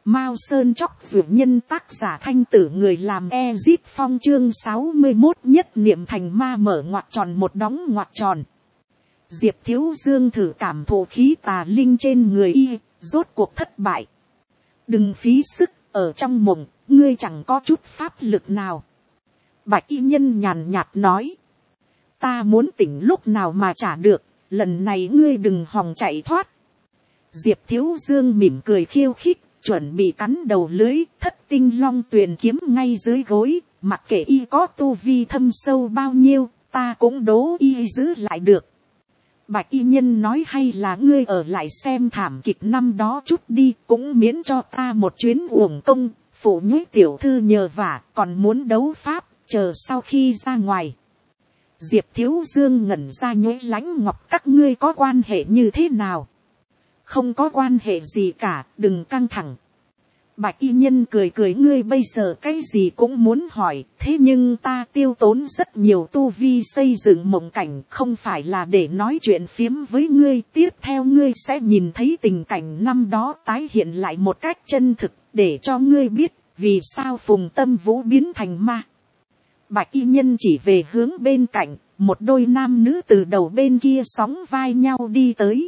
Mao Sơn Chóc Dược Nhân, tác giả Thanh Tử, người làm Ezit Phong, chương 61, nhất niệm thành ma, mở ngoặc tròn một đóng ngoặc tròn. Diệp Thiếu Dương thử cảm thụ khí tà linh trên người y, rốt cuộc thất bại. Đừng phí sức, ở trong mộng, ngươi chẳng có chút pháp lực nào. Bạch y nhân nhàn nhạt nói. Ta muốn tỉnh lúc nào mà trả được, lần này ngươi đừng hòng chạy thoát. Diệp Thiếu Dương mỉm cười khiêu khích, chuẩn bị cắn đầu lưới. Thất tinh long tuyền kiếm ngay dưới gối, mặc kệ y có tu vi thâm sâu bao nhiêu, ta cũng đố y giữ lại được. Bạch y nhân nói, hay là ngươi ở lại xem thảm kịch năm đó chút đi, cũng miễn cho ta một chuyến uổng công. Phụ nhối tiểu thư nhờ vả, còn muốn đấu pháp, chờ sau khi ra ngoài. Diệp Thiếu Dương ngẩn ra, nhối Lãnh Ngọc các ngươi có quan hệ như thế nào? Không có quan hệ gì cả, đừng căng thẳng. Bạch y nhân cười cười, ngươi bây giờ cái gì cũng muốn hỏi, thế nhưng ta tiêu tốn rất nhiều tu vi xây dựng mộng cảnh, không phải là để nói chuyện phiếm với ngươi. Tiếp theo ngươi sẽ nhìn thấy tình cảnh năm đó tái hiện lại một cách chân thực, để cho ngươi biết vì sao Phùng Tâm Vũ biến thành ma. Bạch y nhân chỉ về hướng bên cạnh, một đôi nam nữ từ đầu bên kia sóng vai nhau đi tới.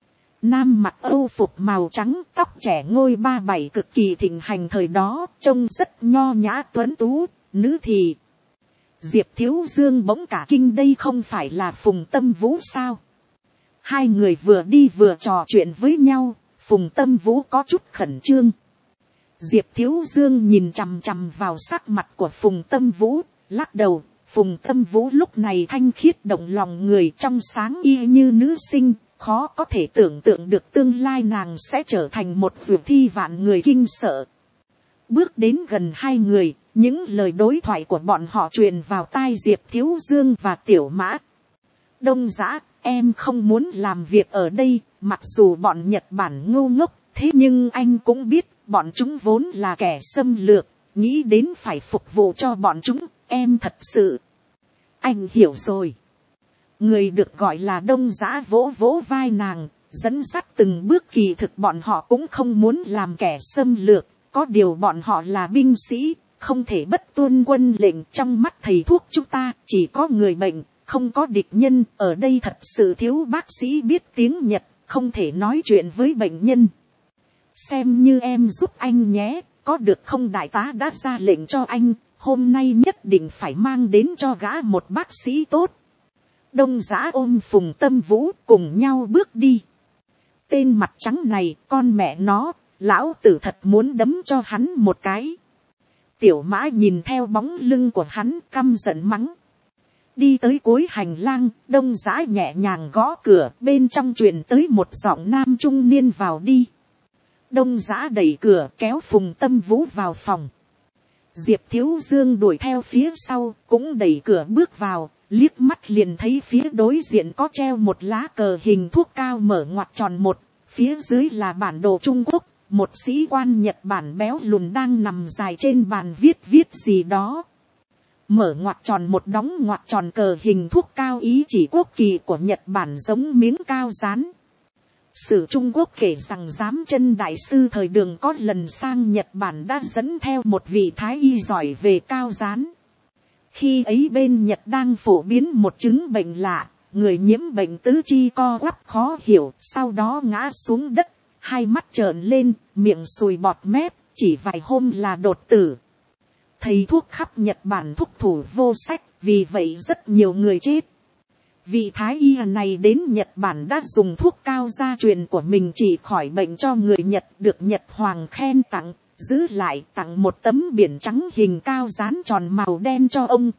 Nam mặc âu phục màu trắng, tóc trẻ ngôi 37 cực kỳ thịnh hành thời đó, trông rất nho nhã tuấn tú. Nữ thì Diệp Thiếu Dương bỗng cả kinh, đây không phải là Phùng Tâm Vũ sao? Hai người vừa đi vừa trò chuyện với nhau, Phùng Tâm Vũ có chút khẩn trương. Diệp Thiếu Dương nhìn chằm chằm vào sắc mặt của Phùng Tâm Vũ, lắc đầu. Phùng Tâm Vũ lúc này thanh khiết động lòng người, trong sáng y như nữ sinh. Khó có thể tưởng tượng được tương lai nàng sẽ trở thành một dược thi vạn người kinh sợ. Bước đến gần hai người, những lời đối thoại của bọn họ truyền vào tai Diệp Thiếu Dương và Tiểu Mã. Đông Dã, em không muốn làm việc ở đây, mặc dù bọn Nhật Bản ngu ngốc, thế nhưng anh cũng biết, bọn chúng vốn là kẻ xâm lược, nghĩ đến phải phục vụ cho bọn chúng, em thật sự. Anh hiểu rồi. Người được gọi là Đông Dã vỗ vỗ vai nàng, dẫn dắt từng bước, kỳ thực bọn họ cũng không muốn làm kẻ xâm lược, có điều bọn họ là binh sĩ, không thể bất tuân quân lệnh. Trong mắt thầy thuốc chúng ta chỉ có người bệnh, không có địch nhân, ở đây thật sự thiếu bác sĩ biết tiếng Nhật, không thể nói chuyện với bệnh nhân. Xem như em giúp anh nhé, có được không? Đại tá đã ra lệnh cho anh, hôm nay nhất định phải mang đến cho gã một bác sĩ tốt. Đông Dã ôm Phùng Tâm Vũ cùng nhau bước đi. Tên mặt trắng này, con mẹ nó, lão tử thật muốn đấm cho hắn một cái. Tiểu Mã nhìn theo bóng lưng của hắn, căm giận mắng. Đi tới cuối hành lang, Đông Dã nhẹ nhàng gõ cửa, bên trong truyền tới một giọng nam trung niên, vào đi. Đông Dã đẩy cửa, kéo Phùng Tâm Vũ vào phòng. Diệp Thiếu Dương đuổi theo phía sau, cũng đẩy cửa bước vào. Liếc mắt liền thấy phía đối diện có treo một lá cờ hình thuốc cao, mở ngoặc tròn một, phía dưới là bản đồ Trung Quốc, một sĩ quan Nhật Bản béo lùn đang nằm dài trên bàn viết gì đó. Mở ngoặc tròn một đóng ngoặc tròn, cờ hình thuốc cao ý chỉ quốc kỳ của Nhật Bản giống miếng cao dán. Sử Trung Quốc kể rằng giám chân đại sư thời Đường có lần sang Nhật Bản đã dẫn theo một vị thái y giỏi về cao dán. Khi ấy bên Nhật đang phổ biến một chứng bệnh lạ, người nhiễm bệnh tứ chi co quắp khó hiểu, sau đó ngã xuống đất, hai mắt trợn lên, miệng sùi bọt mép, chỉ vài hôm là đột tử. Thầy thuốc khắp Nhật Bản thúc thủ vô sách, vì vậy rất nhiều người chết. Vị thái y này đến Nhật Bản đã dùng thuốc cao gia truyền của mình trị khỏi bệnh cho người Nhật, được Nhật Hoàng khen tặng. Giữ lại tặng một tấm biển trắng hình cao dán tròn màu đen cho ông.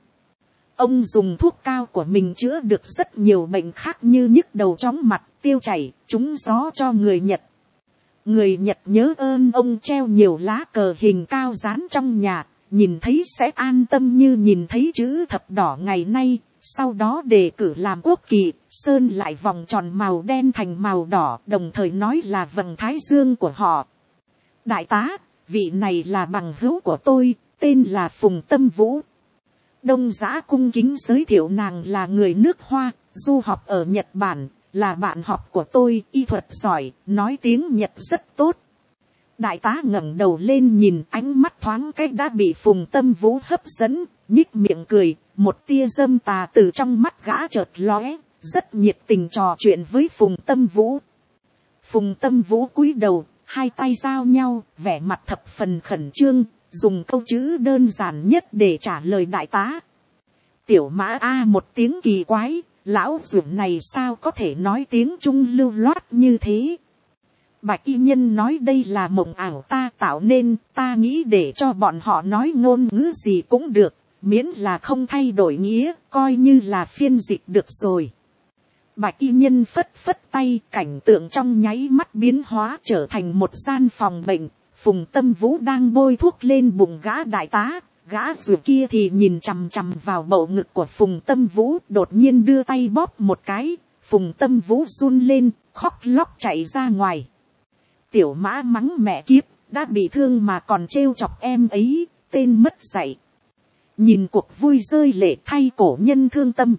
Ông dùng thuốc cao của mình chữa được rất nhiều bệnh khác như nhức đầu, chóng mặt, tiêu chảy, trúng gió cho người Nhật. Người Nhật nhớ ơn ông treo nhiều lá cờ hình cao dán trong nhà, nhìn thấy sẽ an tâm như nhìn thấy chữ thập đỏ ngày nay. Sau đó đề cử làm quốc kỳ, sơn lại vòng tròn màu đen thành màu đỏ, đồng thời nói là vầng thái dương của họ. Đại tá, vị này là bằng hữu của tôi, tên là Phùng Tâm Vũ. Đông Dã cung kính giới thiệu nàng là người nước Hoa, du học ở Nhật Bản, là bạn học của tôi, y thuật giỏi, nói tiếng Nhật rất tốt. Đại tá ngẩng đầu lên nhìn, ánh mắt thoáng cách đã bị Phùng Tâm Vũ hấp dẫn, nhích miệng cười, một tia dâm tà từ trong mắt gã chợt lóe, rất nhiệt tình trò chuyện với Phùng Tâm Vũ. Phùng Tâm Vũ cúi đầu, hai tay giao nhau, vẻ mặt thập phần khẩn trương, dùng câu chữ đơn giản nhất để trả lời đại tá. Tiểu Mã a một tiếng kỳ quái, lão ruộng này sao có thể nói tiếng Trung lưu loát như thế. Bạch y nhân nói đây là mộng ảo ta tạo nên, ta nghĩ để cho bọn họ nói ngôn ngữ gì cũng được, miễn là không thay đổi nghĩa, coi như là phiên dịch được rồi. Bạch y nhân phất phất tay, cảnh tượng trong nháy mắt biến hóa trở thành một gian phòng bệnh. Phùng Tâm Vũ đang bôi thuốc lên bụng gã đại tá, gã ruột kia thì nhìn chằm chằm vào bầu ngực của Phùng Tâm Vũ, đột nhiên đưa tay bóp một cái, Phùng Tâm Vũ run lên, khóc lóc chạy ra ngoài. Tiểu Mã mắng mẹ kiếp, đã bị thương mà còn trêu chọc em ấy, tên mất dạy. Nhìn cuộc vui rơi lệ thay cổ nhân thương tâm.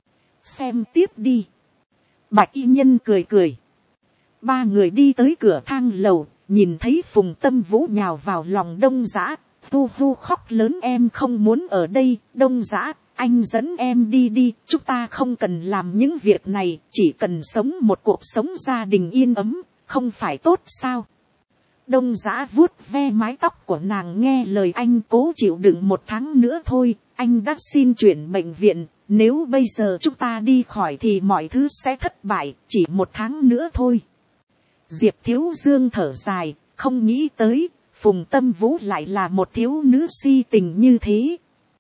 Xem tiếp đi. Bạch y nhân cười cười. Ba người đi tới cửa thang lầu, nhìn thấy Phùng Tâm Vũ nhào vào lòng Đông Dã, hu hu khóc lớn, em không muốn ở đây, Đông Dã, anh dẫn em đi đi, chúng ta không cần làm những việc này, chỉ cần sống một cuộc sống gia đình yên ấm, không phải tốt sao? Đông Dã vuốt ve mái tóc của nàng, nghe lời anh, cố chịu đựng 1 tháng nữa thôi, anh đã xin chuyển bệnh viện, nếu bây giờ chúng ta đi khỏi thì mọi thứ sẽ thất bại, chỉ 1 tháng nữa thôi. Diệp Thiếu Dương thở dài, không nghĩ tới, Phùng Tâm Vũ lại là một thiếu nữ si tình như thế.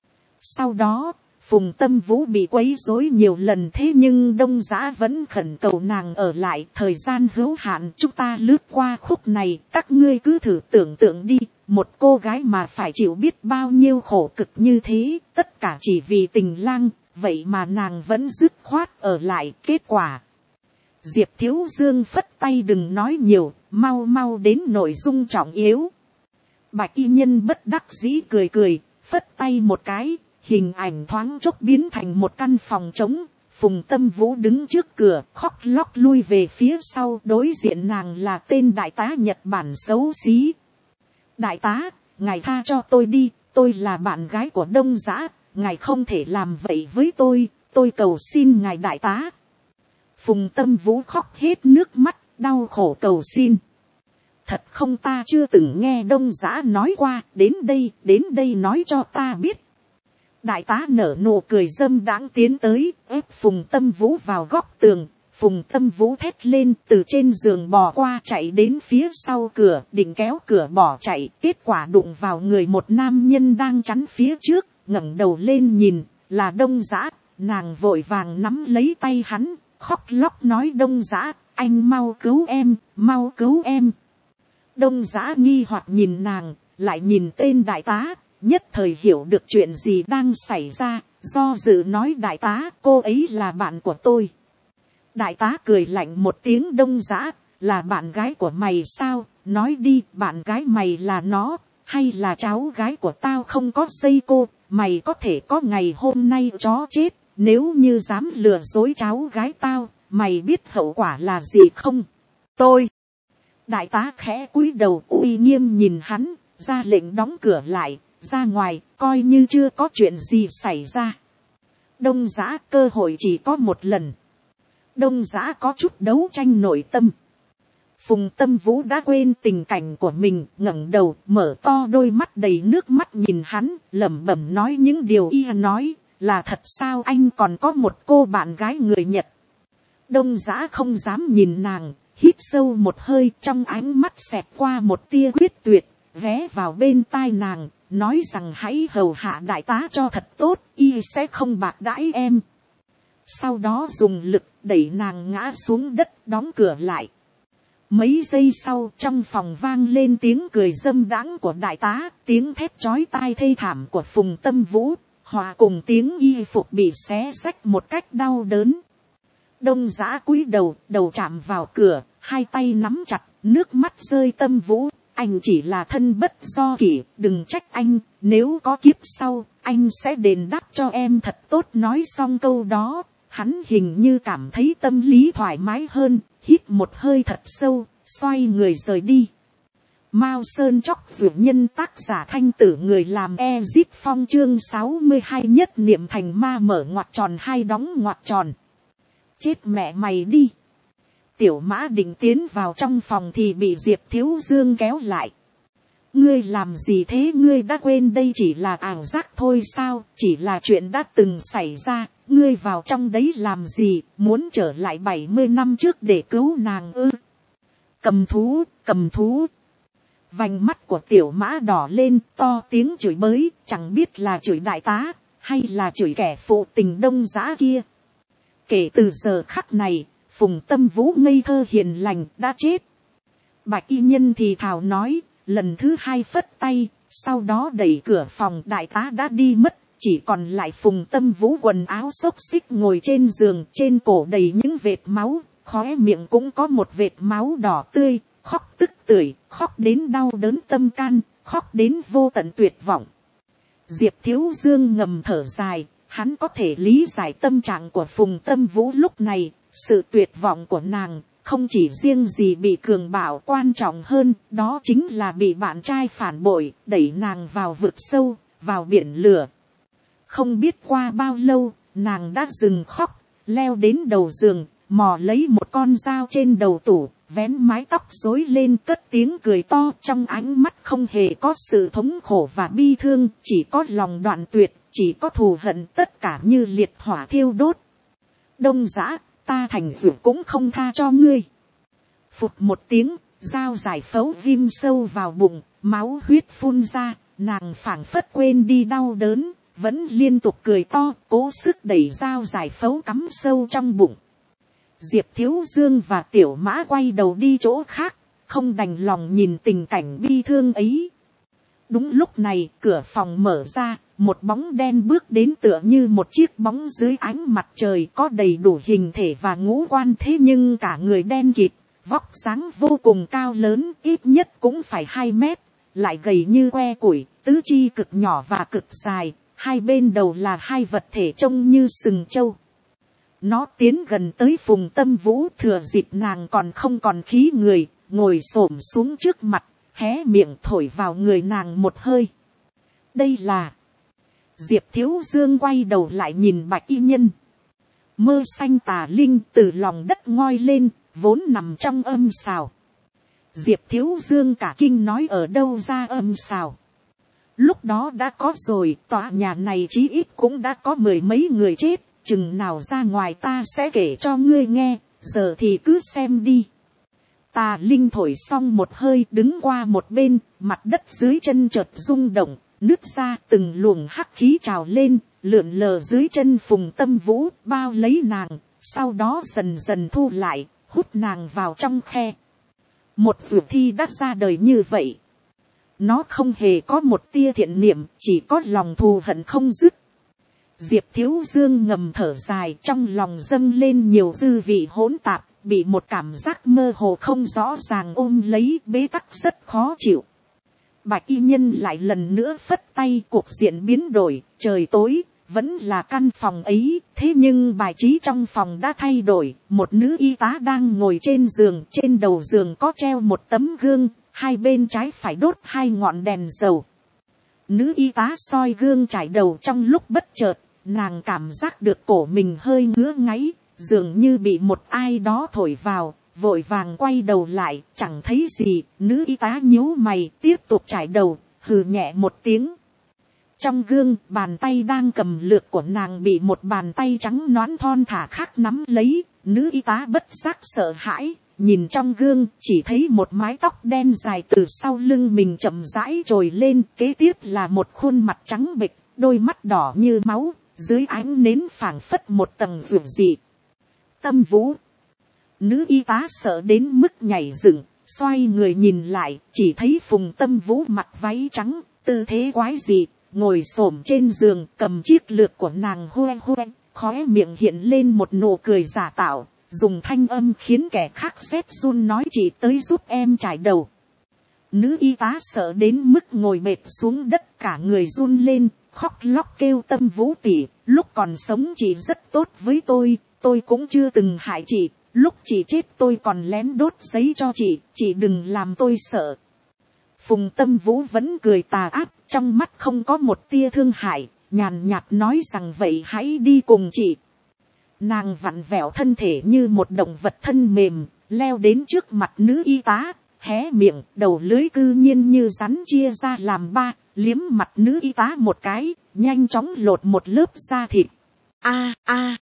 Sau đó, Phùng Tâm Vũ bị quấy rối nhiều lần, thế nhưng Đông Dã vẫn khẩn cầu nàng ở lại, thời gian hữu hạn, chúng ta lướt qua khúc này, các ngươi cứ thử tưởng tượng đi, một cô gái mà phải chịu biết bao nhiêu khổ cực như thế, tất cả chỉ vì tình lang, vậy mà nàng vẫn dứt khoát ở lại, kết quả. Diệp Thiếu Dương phất tay, đừng nói nhiều, mau mau đến nội dung trọng yếu. Bạch y nhân bất đắc dĩ cười cười, phất tay một cái, hình ảnh thoáng chốc biến thành một căn phòng trống. Phùng Tâm Vũ đứng trước cửa, khóc lóc lui về phía sau, đối diện nàng là tên đại tá Nhật Bản xấu xí. Đại tá, ngài tha cho tôi đi, tôi là bạn gái của Đông Dã, ngài không thể làm vậy với tôi cầu xin ngài đại tá. Phùng Tâm Vũ khóc hết nước mắt, đau khổ cầu xin. Thật không, ta chưa từng nghe Đông Dã nói qua, đến đây nói cho ta biết. Đại tá nở nụ cười dâm đãng tiến tới, ép Phùng Tâm Vũ vào góc tường. Phùng Tâm Vũ thét lên, từ trên giường bò qua, chạy đến phía sau cửa, định kéo cửa bỏ chạy, kết quả đụng vào người một nam nhân đang chắn phía trước, ngẩng đầu lên nhìn, là Đông Dã, nàng vội vàng nắm lấy tay hắn, khóc lóc nói, Đông Dã, anh mau cứu em, mau cứu em. Đông Dã nghi hoặc nhìn nàng, lại nhìn tên đại tá, nhất thời hiểu được chuyện gì đang xảy ra, do dự nói, đại tá, cô ấy là bạn của tôi. Đại tá cười lạnh một tiếng, Đông Dã, là bạn gái của mày sao, nói đi, bạn gái mày là nó, hay là cháu gái của tao không có dây cô, mày có thể có ngày hôm nay chó chết, nếu như dám lừa dối cháu gái tao, mày biết hậu quả là gì không? Tôi. Đại tá khẽ cúi đầu, uy nghiêm nhìn hắn, ra lệnh đóng cửa lại, ra ngoài, coi như chưa có chuyện gì xảy ra. Đông Dã, cơ hội chỉ có một lần. Đông Dã có chút đấu tranh nội tâm. Phùng Tâm Vũ đã quên tình cảnh của mình, ngẩng đầu, mở to đôi mắt đầy nước mắt nhìn hắn, lẩm bẩm nói những điều y nói, là thật sao, anh còn có một cô bạn gái người Nhật. Đông Dã không dám nhìn nàng, hít sâu một hơi, trong ánh mắt xẹt qua một tia quyết tuyệt, ghé vào bên tai nàng, nói rằng hãy hầu hạ đại tá cho thật tốt, y sẽ không bạc đãi em. Sau đó dùng lực đẩy nàng ngã xuống đất, đóng cửa lại. Mấy giây sau, trong phòng vang lên tiếng cười dâm đãng của đại tá, tiếng thét chói tai thê thảm của Phùng Tâm Vũ, hòa cùng tiếng y phục bị xé xách một cách đau đớn. Đông Dã cúi đầu, đầu chạm vào cửa, hai tay nắm chặt, nước mắt rơi. Tâm Vũ, anh chỉ là thân bất do kỷ, đừng trách anh, nếu có kiếp sau, anh sẽ đền đáp cho em thật tốt. Nói xong câu đó, hắn hình như cảm thấy tâm lý thoải mái hơn, hít một hơi thật sâu, xoay người rời đi. Mao Sơn Chóc Dụ Nhân, tác giả Thanh Tử, người làm Ezit Phong, chương 62, nhất niệm thành ma mở ngoặc tròn hai đóng ngoặc tròn. Chết mẹ mày đi. Tiểu Mã định tiến vào trong phòng thì bị Diệp Thiếu Dương kéo lại. Ngươi làm gì thế, ngươi đã quên đây chỉ là ảo giác thôi sao, chỉ là chuyện đã từng xảy ra, ngươi vào trong đấy làm gì, muốn trở lại 70 năm trước để cứu nàng ư? Cầm thú, cầm thú. Vành mắt của Tiểu Mã đỏ lên, to tiếng chửi bới, chẳng biết là chửi đại tá, hay là chửi kẻ phụ tình Đông Dã kia. Kể từ giờ khắc này, Phùng Tâm Vũ ngây thơ hiền lành đã chết. Bạch y nhân thì thào nói, lần thứ hai phất tay, sau đó đẩy cửa phòng, đại tá đã đi mất, chỉ còn lại Phùng Tâm Vũ quần áo xốc xích ngồi trên giường, trên cổ đầy những vệt máu, khóe miệng cũng có một vệt máu đỏ tươi, khóc tức tưởi, khóc đến đau đớn tâm can, khóc đến vô tận tuyệt vọng. Diệp Thiếu Dương ngầm thở dài, hắn có thể lý giải tâm trạng của Phùng Tâm Vũ lúc này, sự tuyệt vọng của nàng. Không chỉ riêng gì bị cường bạo, quan trọng hơn, đó chính là bị bạn trai phản bội, đẩy nàng vào vực sâu, vào biển lửa. Không biết qua bao lâu, nàng đã dừng khóc, leo đến đầu giường, mò lấy một con dao trên đầu tủ, vén mái tóc rối lên, cất tiếng cười to, trong ánh mắt không hề có sự thống khổ và bi thương, chỉ có lòng đoạn tuyệt, chỉ có thù hận, tất cả như liệt hỏa thiêu đốt. Đông Dã, ta thành dược cũng không tha cho ngươi. Phụt một tiếng, dao giải phẫu ghim sâu vào bụng, máu huyết phun ra, nàng phảng phất quên đi đau đớn, vẫn liên tục cười to, cố sức đẩy dao giải phẫu cắm sâu trong bụng. Diệp Thiếu Dương và Tiểu Mã quay đầu đi chỗ khác, không đành lòng nhìn tình cảnh bi thương ấy. Đúng lúc này, cửa phòng mở ra, một bóng đen bước đến tựa như một chiếc bóng dưới ánh mặt trời, có đầy đủ hình thể và ngũ quan, thế nhưng cả người đen kịt, vóc dáng vô cùng cao lớn, ít nhất cũng phải 2 mét, lại gầy như que củi, tứ chi cực nhỏ và cực dài, hai bên đầu là hai vật thể trông như sừng trâu. Nó tiến gần tới Phùng Tâm Vũ, thừa dịp nàng còn không còn khí người, ngồi xổm xuống trước mặt, hé miệng thổi vào người nàng một hơi. Đây là... Diệp Thiếu Dương quay đầu lại nhìn Bạch y nhân. Mơ xanh tà linh từ lòng đất ngoi lên, vốn nằm trong âm sào. Diệp Thiếu Dương cả kinh nói, ở đâu ra âm sào? Lúc đó đã có rồi, tòa nhà này chí ít cũng đã có 10 mấy người chết, chừng nào ra ngoài ta sẽ kể cho ngươi nghe, giờ thì cứ xem đi. Tà linh thổi xong một hơi, đứng qua một bên, mặt đất dưới chân chợt rung động, nứt ra, từng luồng hắc khí trào lên, lượn lờ dưới chân Phùng Tâm Vũ, bao lấy nàng, sau đó dần dần thu lại, hút nàng vào trong khe. Một dược thi đã ra đời như vậy. Nó không hề có một tia thiện niệm, chỉ có lòng thù hận không dứt. Diệp Thiếu Dương ngầm thở dài, trong lòng dâng lên nhiều dư vị hỗn tạp, bị một cảm giác mơ hồ không rõ ràng ôm lấy, bế tắc rất khó chịu. Bạch y nhân lại lần nữa phất tay, cuộc diện biến đổi, trời tối, vẫn là căn phòng ấy, thế nhưng bài trí trong phòng đã thay đổi, một nữ y tá đang ngồi trên giường, trên đầu giường có treo một tấm gương, hai bên trái phải đốt 2 ngọn đèn dầu. Nữ y tá soi gương trải đầu, trong lúc bất chợt, nàng cảm giác được cổ mình hơi ngứa ngáy, dường như bị một ai đó thổi vào, vội vàng quay đầu lại, chẳng thấy gì, nữ y tá nhíu mày, tiếp tục trải đầu, hừ nhẹ một tiếng. Trong gương, bàn tay đang cầm lược của nàng bị một bàn tay trắng nõn thon thả khác nắm lấy, nữ y tá bất giác sợ hãi, nhìn trong gương, chỉ thấy một mái tóc đen dài từ sau lưng mình chậm rãi trồi lên, kế tiếp là một khuôn mặt trắng bệch, đôi mắt đỏ như máu, dưới ánh nến phảng phất một tầng rượu dị. Tâm Vũ. Nữ y tá sợ đến mức nhảy dựng, xoay người nhìn lại, chỉ thấy Phùng Tâm Vũ mặc váy trắng, tư thế quái dị, ngồi xổm trên giường, cầm chiếc lược của nàng hoe hoe, khóe miệng hiện lên một nụ cười giả tạo, dùng thanh âm khiến kẻ khác rét run nói, chị tới giúp em trải đầu. Nữ y tá sợ đến mức ngồi bệt xuống đất, cả người run lên, khóc lóc kêu, Tâm Vũ tỷ, lúc còn sống chị rất tốt với tôi cũng chưa từng hại chị, lúc chị chết tôi còn lén đốt giấy cho chị đừng làm tôi sợ. Phùng Tâm Vũ vẫn cười tà ác, trong mắt không có một tia thương hại, nhàn nhạt nói rằng vậy hãy đi cùng chị. Nàng vặn vẹo thân thể như một động vật thân mềm, leo đến trước mặt nữ y tá, hé miệng, đầu lưới cư nhiên như rắn chia ra làm ba, liếm mặt nữ y tá một cái, nhanh chóng lột một lớp da thịt. A a,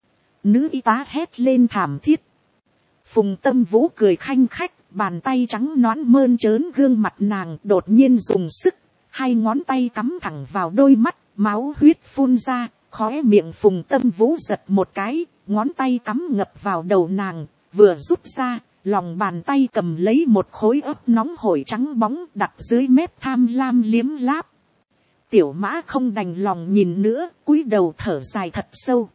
nữ y tá hét lên thảm thiết. Phùng Tâm Vũ cười khanh khách, bàn tay trắng nõn mơn trớn gương mặt nàng đột nhiên dùng sức, hai ngón tay cắm thẳng vào đôi mắt, máu huyết phun ra, khóe miệng Phùng Tâm Vũ giật một cái, ngón tay cắm ngập vào đầu nàng, vừa rút ra, lòng bàn tay cầm lấy một khối ớt nóng hổi trắng bóng đặt dưới mép tham lam liếm láp. Tiểu Mã không đành lòng nhìn nữa, cúi đầu thở dài thật sâu.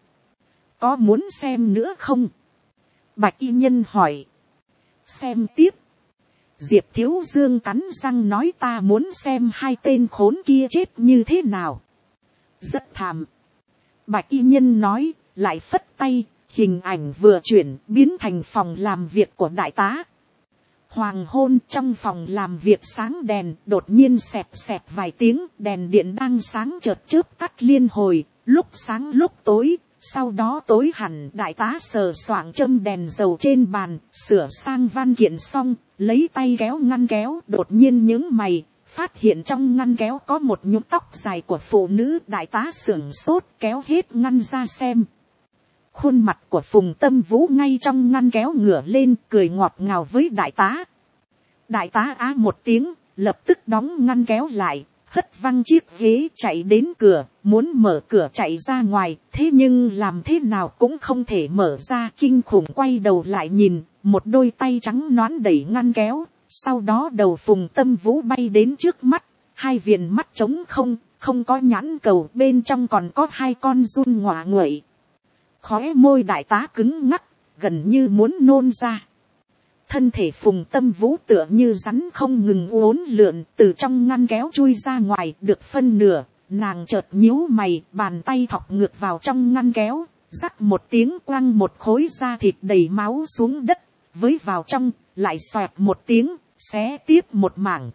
Có muốn xem nữa không? Bạch y nhân hỏi. Xem tiếp. Diệp Thiếu Dương cắn răng nói ta muốn xem hai tên khốn kia chết như thế nào. Rất thảm. Bạch y nhân nói, lại phất tay, hình ảnh vừa chuyển biến thành phòng làm việc của đại tá. Hoàng hôn, trong phòng làm việc sáng đèn, đột nhiên xẹt xẹt vài tiếng, đèn điện đang sáng chợt chớp tắt liên hồi, lúc sáng lúc tối, sau đó tối hẳn. Đại tá sờ soạng châm đèn dầu trên bàn, sửa sang văn kiện xong, lấy tay kéo ngăn kéo, đột nhiên nhướng mày, phát hiện trong ngăn kéo có một nhúm tóc dài của phụ nữ. Đại tá sửng sốt kéo hết ngăn ra xem. Khuôn mặt của Phùng Tâm Vũ ngay trong ngăn kéo ngửa lên, cười ngọt ngào với đại tá. Đại tá á một tiếng, lập tức đóng ngăn kéo lại, hất văng chiếc ghế chạy đến cửa, muốn mở cửa chạy ra ngoài, thế nhưng làm thế nào cũng không thể mở ra. Kinh khủng quay đầu lại nhìn, một đôi tay trắng nõn đẩy ngăn kéo, sau đó đầu Phùng Tâm Vũ bay đến trước mắt, hai viền mắt trống không, không có nhãn cầu, bên trong còn có hai con giun ngọa nguậy. Khóe môi đại tá cứng ngắc, gần như muốn nôn ra. Thân thể Phùng Tâm Vũ tựa như rắn không ngừng uốn lượn, từ trong ngăn kéo chui ra ngoài được phân nửa, nàng chợt nhíu mày, bàn tay thọc ngược vào trong ngăn kéo, rắc một tiếng quăng một khối da thịt đầy máu xuống đất, với vào trong, lại xoẹt một tiếng, xé tiếp một mảng.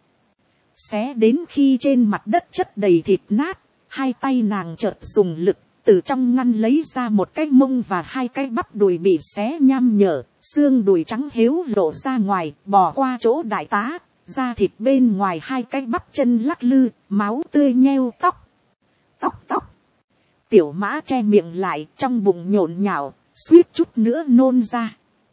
Xé đến khi trên mặt đất chất đầy thịt nát, hai tay nàng chợt dùng lực, từ trong ngăn lấy ra một cái mông và hai cái bắp đùi bị xé nham nhở, xương đùi trắng héo lộ ra ngoài, bò qua chỗ đại tá, da thịt bên ngoài hai cái bắp chân lắc lư, máu tươi nheo tóc. Tóc tóc. Tiểu Mã che miệng lại, trong bụng nhộn nhạo, suýt chút nữa nôn ra.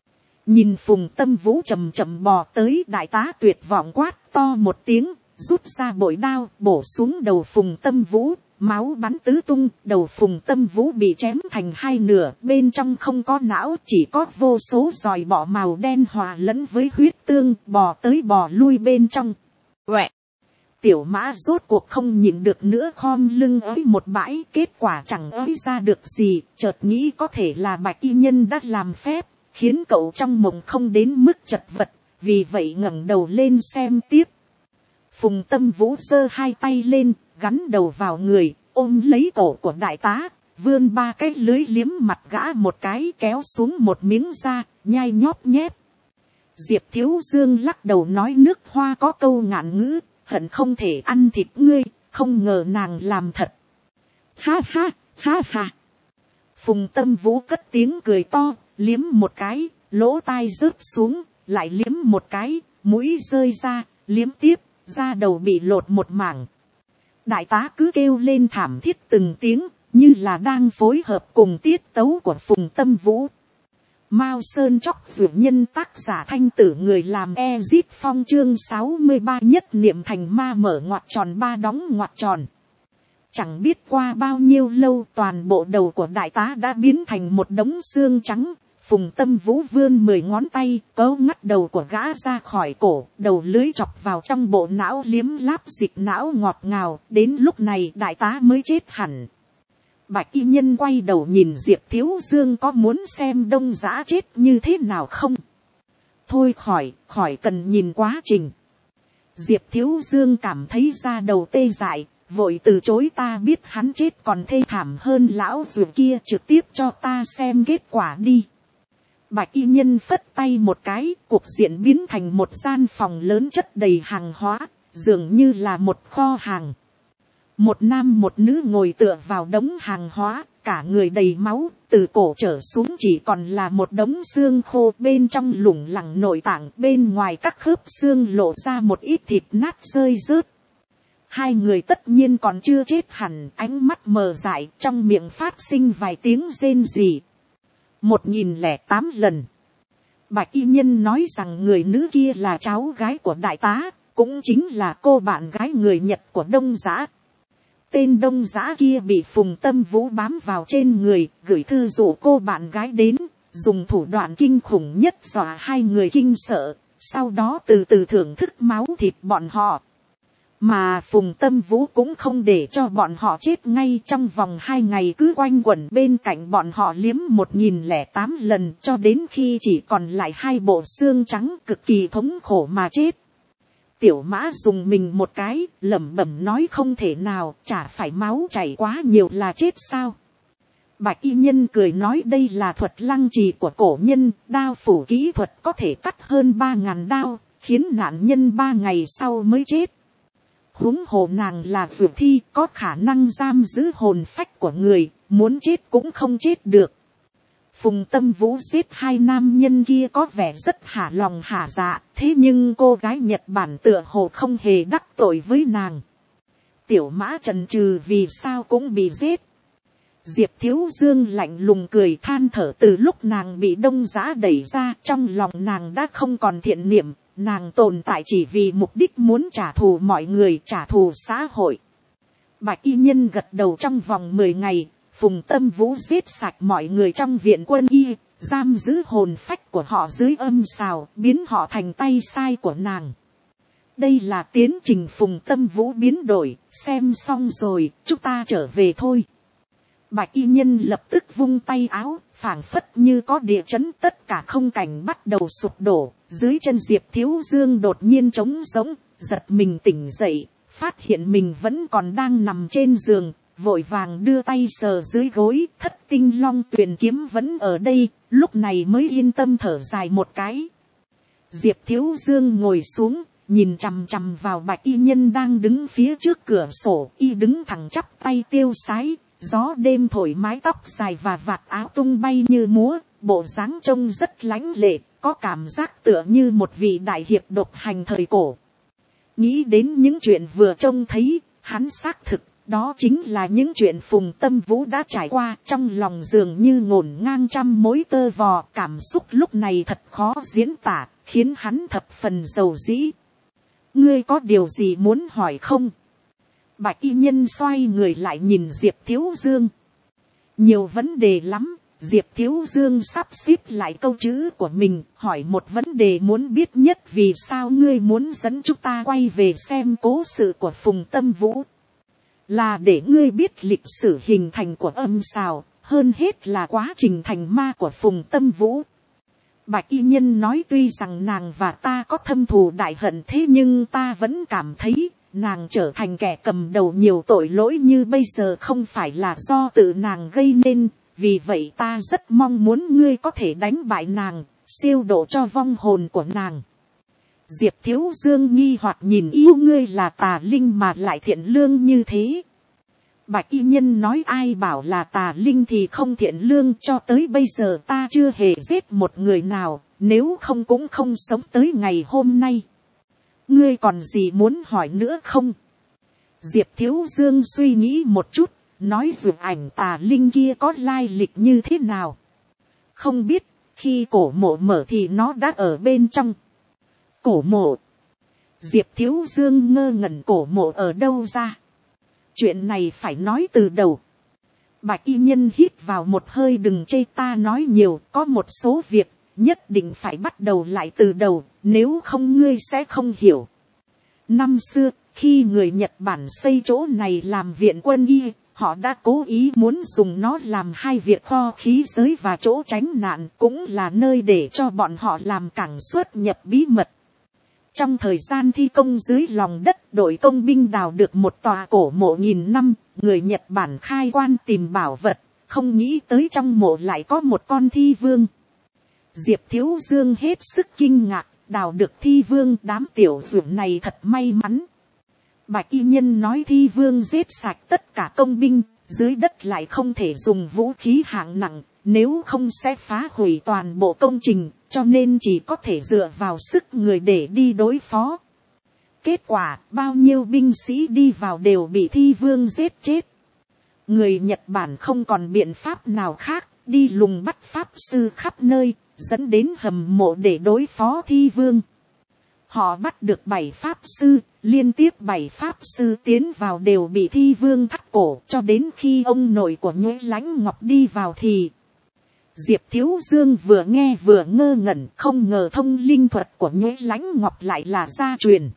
Nhìn Phùng Tâm Vũ chậm chậm bò tới, đại tá tuyệt vọng quát to một tiếng, rút ra bội đao, bổ xuống đầu Phùng Tâm Vũ. Máu bắn tứ tung, đầu Phùng Tâm Vũ bị chém thành hai nửa, bên trong không có não, chỉ có vô số giòi bọ màu đen hòa lẫn với huyết tương, bò tới bò lui bên trong. Uẹ! Tiểu Mã rốt cuộc không nhịn được nữa, khom lưng ới một bãi, kết quả chẳng ới ra được gì, chợt nghĩ có thể là Bạch y nhân đã làm phép, khiến cậu trong mộng không đến mức chật vật, vì vậy ngẩng đầu lên xem tiếp. Phùng Tâm Vũ giơ hai tay lên, gắn đầu vào người, ôm lấy cổ của đại tá, vươn ba cái lưới liếm mặt gã một cái, kéo xuống một miếng da, nhai nhóp nhép. Diệp Thiếu Dương lắc đầu nói nước Hoa có câu ngạn ngữ, hận không thể ăn thịt ngươi, không ngờ nàng làm thật. Ha ha, ha ha. Phùng Tâm Vũ cất tiếng cười to, liếm một cái, lỗ tai rớt xuống, lại liếm một cái, mũi rơi ra, liếm tiếp, da đầu bị lột một mảng. Đại tá cứ kêu lên thảm thiết từng tiếng, như là đang phối hợp cùng tiết tấu của Phùng Tâm Vũ. Mao Sơn Chóc Dụ Nhân, tác giả Thanh Tử, người làm Ezit Phong, chương 63 nhất niệm thành ma mở ngoặc tròn ba đóng ngoặc tròn. Chẳng biết qua bao nhiêu lâu, toàn bộ đầu của đại tá đã biến thành một đống xương trắng. Phùng Tâm Vũ vươn 10 ngón tay, cấu ngắt đầu của gã ra khỏi cổ, đầu lưới chọc vào trong bộ não liếm láp dịch não ngọt ngào, đến lúc này đại tá mới chết hẳn. Bạch y nhân quay đầu nhìn Diệp Thiếu Dương, có muốn xem Đông Dã chết như thế nào không? Thôi khỏi cần nhìn quá trình. Diệp Thiếu Dương cảm thấy da đầu tê dại, vội từ chối, ta biết hắn chết còn thê thảm hơn lão ruột kia, trực tiếp cho ta xem kết quả đi. Bạch y nhân phất tay một cái, cuộc diện biến thành một gian phòng lớn chất đầy hàng hóa. dường như là một kho hàng. Một nam một nữ ngồi tựa vào đống hàng hóa, cả người đầy máu, từ cổ trở xuống chỉ còn là một đống xương khô, bên trong lủng lẳng nội tạng, bên ngoài các khớp xương lộ ra một ít thịt nát rơi rớt. Hai người tất nhiên còn chưa chết hẳn, ánh mắt mờ dại, trong miệng phát sinh vài tiếng rên rỉ. 1008 lần. Bạch y nhân nói rằng người nữ kia là cháu gái của đại tá, cũng chính là cô bạn gái người Nhật của Đông Giã. Tên Đông Giã kia bị Phùng Tâm Vũ bám vào trên người, gửi thư dụ cô bạn gái đến, dùng thủ đoạn kinh khủng nhất dọa hai người kinh sợ, sau đó từ từ thưởng thức máu thịt bọn họ. Mà Phùng Tâm Vũ cũng không để cho bọn họ chết ngay trong vòng 2 ngày, cứ quanh quẩn bên cạnh bọn họ liếm 1008 lần, cho đến khi chỉ còn lại 2 bộ xương trắng, cực kỳ thống khổ mà chết. Tiểu Mã dùng mình một cái, lẩm bẩm nói không thể nào, chả phải máu chảy quá nhiều là chết sao. Bạch y nhân cười nói đây là thuật lăng trì của cổ nhân, đao phủ kỹ thuật có thể cắt hơn 3.000 đao, khiến nạn nhân 3 ngày sau mới chết. Huống hồ nàng là vượt thi, có khả năng giam giữ hồn phách của người, muốn chết cũng không chết được. Phùng Tâm Vũ giết 2 nam nhân kia có vẻ rất hả lòng hả dạ, thế nhưng cô gái Nhật Bản tựa hồ không hề đắc tội với nàng. Tiểu Mã chần chừ vì sao cũng bị giết. Diệp Thiếu Dương lạnh lùng cười than thở, từ lúc nàng bị Đông Giã đẩy ra, trong lòng nàng đã không còn thiện niệm, nàng tồn tại chỉ vì mục đích muốn trả thù mọi người, trả thù xã hội. Bạch y nhân gật đầu, trong vòng 10 ngày, Phùng Tâm Vũ giết sạch mọi người trong viện quân y, giam giữ hồn phách của họ dưới âm sào, biến họ thành tay sai của nàng. Đây là tiến trình Phùng Tâm Vũ biến đổi, xem xong rồi, chúng ta trở về thôi. Bạch y nhân lập tức vung tay áo, phảng phất như có địa chấn, tất cả không cảnh bắt đầu sụp đổ, dưới chân Diệp Thiếu Dương đột nhiên trống rỗng, giật mình tỉnh dậy, phát hiện mình vẫn còn đang nằm trên giường, vội vàng đưa tay sờ dưới gối, Thất Tinh Long Tuyền kiếm vẫn ở đây, lúc này mới yên tâm thở dài một cái. Diệp Thiếu Dương ngồi xuống, nhìn chằm chằm vào Bạch y nhân đang đứng phía trước cửa sổ, y đứng thẳng chắp tay tiêu sái, gió đêm thổi mái tóc dài và vạt áo tung bay như múa, bộ dáng trông rất lãnh lệ, có cảm giác tựa như một vị đại hiệp độc hành thời cổ. Nghĩ đến những chuyện vừa trông thấy, hắn xác thực, đó chính là những chuyện Phùng Tâm Vũ đã trải qua, trong lòng dường như ngổn ngang trăm mối tơ vò, cảm xúc lúc này thật khó diễn tả, khiến hắn thập phần dầu dĩ. Ngươi có điều gì muốn hỏi không? Bạch y nhân xoay người lại nhìn Diệp Thiếu Dương. Nhiều vấn đề lắm, Diệp Thiếu Dương sắp xếp lại câu chữ của mình, hỏi một vấn đề muốn biết nhất, vì sao ngươi muốn dẫn chúng ta quay về xem cố sự của Phùng Tâm Vũ? Là để ngươi biết lịch sử hình thành của âm sào, hơn hết là quá trình thành ma của Phùng Tâm Vũ. Bạch y nhân nói tuy rằng nàng và ta có thâm thù đại hận, thế nhưng ta vẫn cảm thấy nàng trở thành kẻ cầm đầu nhiều tội lỗi như bây giờ không phải là do tự nàng gây nên, vì vậy ta rất mong muốn ngươi có thể đánh bại nàng, siêu độ cho vong hồn của nàng. Diệp Thiếu Dương nghi hoặc nhìn, yêu ngươi là tà linh mà lại thiện lương như thế. Bạch y nhân nói ai bảo là tà linh thì không thiện lương, cho tới bây giờ ta chưa hề giết một người nào, nếu không cũng không sống tới ngày hôm nay. Ngươi còn gì muốn hỏi nữa không? Diệp Thiếu Dương suy nghĩ một chút, nói dù ảnh tà linh kia có lai lịch như thế nào. Không biết, khi cổ mộ mở thì nó đã ở bên trong. Cổ mộ? Diệp Thiếu Dương ngơ ngẩn, cổ mộ ở đâu ra? Chuyện này phải nói từ đầu. Bạch y nhân hít vào một hơi, đừng chê ta nói nhiều, có một số việc nhất định phải bắt đầu lại từ đầu, nếu không ngươi sẽ không hiểu. Năm xưa, khi người Nhật Bản xây chỗ này làm viện quân y, họ đã cố ý muốn dùng nó làm 2 việc kho khí giới và chỗ tránh nạn, cũng là nơi để cho bọn họ làm cảng xuất nhập bí mật. Trong thời gian thi công dưới lòng đất, đội công binh đào được một tòa cổ mộ nghìn năm, người Nhật Bản khai quan tìm bảo vật, không nghĩ tới trong mộ lại có một con thi vương. Diệp Thiếu Dương hết sức kinh ngạc, đào được thi vương, đám tiểu dưỡng này thật may mắn. Bạch y nhân nói thi vương giết sạch tất cả công binh, dưới đất lại không thể dùng vũ khí hạng nặng, nếu không sẽ phá hủy toàn bộ công trình, cho nên chỉ có thể dựa vào sức người để đi đối phó. Kết quả, bao nhiêu binh sĩ đi vào đều bị thi vương giết chết. Người Nhật Bản không còn biện pháp nào khác, đi lùng bắt pháp sư khắp nơi, dẫn đến hầm mộ để đối phó thi vương. Họ bắt được 7 pháp sư, liên tiếp 7 pháp sư tiến vào đều bị thi vương thắt cổ, cho đến khi ông nội của Nhuế Lãnh Ngọc đi vào thì Diệp Thiếu Dương vừa nghe vừa ngơ ngẩn, không ngờ thông linh thuật của Nhuế Lãnh Ngọc lại là gia truyền.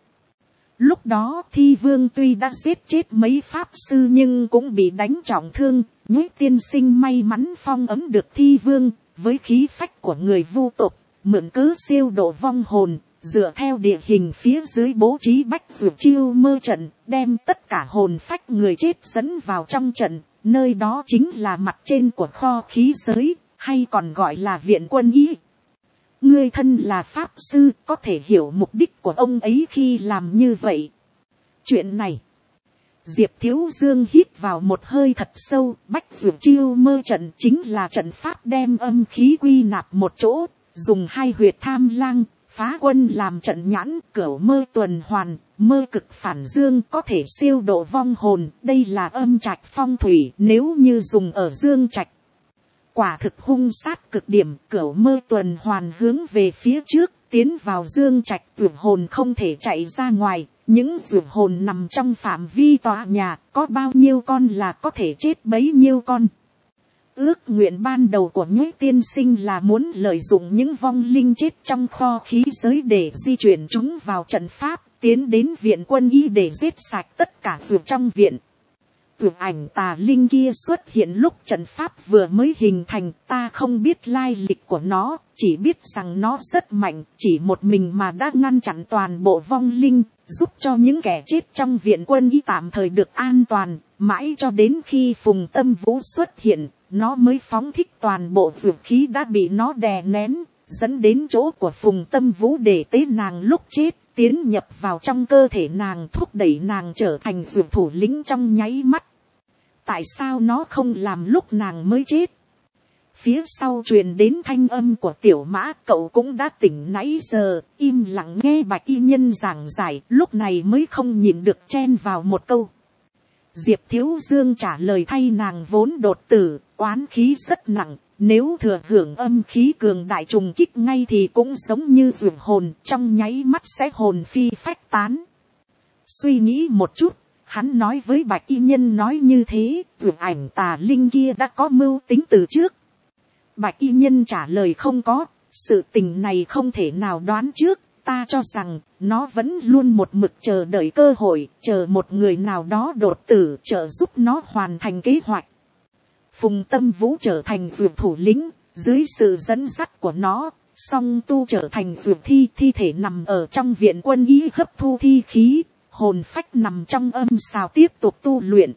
Lúc đó thi vương tuy đã giết chết mấy pháp sư nhưng cũng bị đánh trọng thương. Nhuế tiên sinh may mắn phong ấm được thi vương, với khí phách của người vu tộc, mượn cớ siêu độ vong hồn, dựa theo địa hình phía dưới bố trí bách dược chiêu mơ trận, đem tất cả hồn phách người chết dẫn vào trong trận. Nơi đó chính là mặt trên của kho khí giới, hay còn gọi là viện quân y. Ngươi thân là pháp sư, có thể hiểu mục đích của ông ấy khi làm như vậy. Chuyện này, Diệp Thiếu Dương hít vào một hơi thật sâu. Bách dược chiêu mơ trận chính là trận pháp đem âm khí quy nạp một chỗ, dùng 2 huyệt tham lang, phá quân làm trận nhãn, cửu mơ tuần hoàn, mơ cực phản dương, có thể siêu độ vong hồn. Đây là âm trạch phong thủy, nếu như dùng ở dương trạch, quả thực hung sát cực điểm. Cửu mơ tuần hoàn hướng về phía trước, tiến vào dương trạch, vượt hồn không thể chạy ra ngoài. Những vượt hồn nằm trong phạm vi tòa nhà, có bao nhiêu con là có thể chết bấy nhiêu con. Ước nguyện ban đầu của Nhuế tiên sinh là muốn lợi dụng những vong linh chết trong kho khí giới để di chuyển chúng vào trận pháp, tiến đến viện quân y để giết sạch tất cả vượt trong viện. Vượt ảnh tà linh kia xuất hiện lúc trận pháp vừa mới hình thành, ta không biết lai lịch của nó, chỉ biết rằng nó rất mạnh, chỉ một mình mà đã ngăn chặn toàn bộ vong linh, giúp cho những kẻ chết trong viện quân y tạm thời được an toàn, mãi cho đến khi Phùng Tâm Vũ xuất hiện, nó mới phóng thích toàn bộ dược khí đã bị nó đè nén, dẫn đến chỗ của Phùng Tâm Vũ để tế nàng lúc chết, tiến nhập vào trong cơ thể nàng, thúc đẩy nàng trở thành dược thủ lĩnh trong nháy mắt. Tại sao nó không làm lúc nàng mới chết? Phía sau truyền đến thanh âm của Tiểu Mã, cậu cũng đã tỉnh nãy giờ, im lặng nghe Bạch y nhân giảng giải, lúc này mới không nhịn được chen vào một câu. Diệp Thiếu Dương trả lời thay nàng vốn đột tử, oán khí rất nặng, nếu thừa hưởng âm khí cường đại trùng kích ngay thì cũng giống như dược hồn, trong nháy mắt sẽ hồn phi phách tán. Suy nghĩ một chút, hắn nói với Bạch y nhân nói như thế, vượt ảnh tà linh kia đã có mưu tính từ trước. Bạch y nhân trả lời không có, sự tình này không thể nào đoán trước, ta cho rằng nó vẫn luôn một mực chờ đợi cơ hội, chờ một người nào đó đột tử trợ giúp nó hoàn thành kế hoạch. Phùng Tâm Vũ trở thành dược thủ lĩnh, dưới sự dẫn dắt của nó, song tu trở thành dược thi, thi thể nằm ở trong viện quân y hấp thu thi khí, hồn phách nằm trong âm xào tiếp tục tu luyện.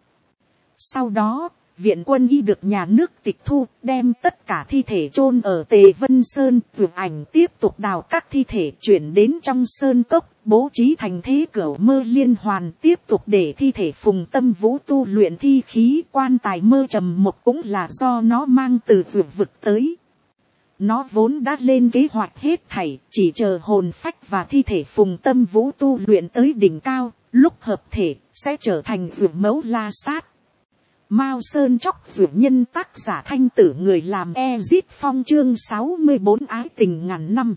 Sau đó, viện quân y được nhà nước tịch thu, đem tất cả thi thể chôn ở Tề Vân Sơn. Vượt ảnh tiếp tục đào các thi thể chuyển đến trong sơn cốc, bố trí thành thế cửu mơ liên hoàn, tiếp tục để thi thể Phùng Tâm Vũ tu luyện thi khí. Quan tài mơ trầm một cũng là do nó mang từ vượt vực tới. Nó vốn đã lên kế hoạch hết thảy, chỉ chờ hồn phách và thi thể Phùng Tâm Vũ tu luyện tới đỉnh cao, lúc hợp thể sẽ trở thành vượt mẫu La Sát. Mao Sơn Chóc Dược Nhân, tác giả Thanh Tử, người làm Ezit Phong, chương 64 ái tình ngàn năm.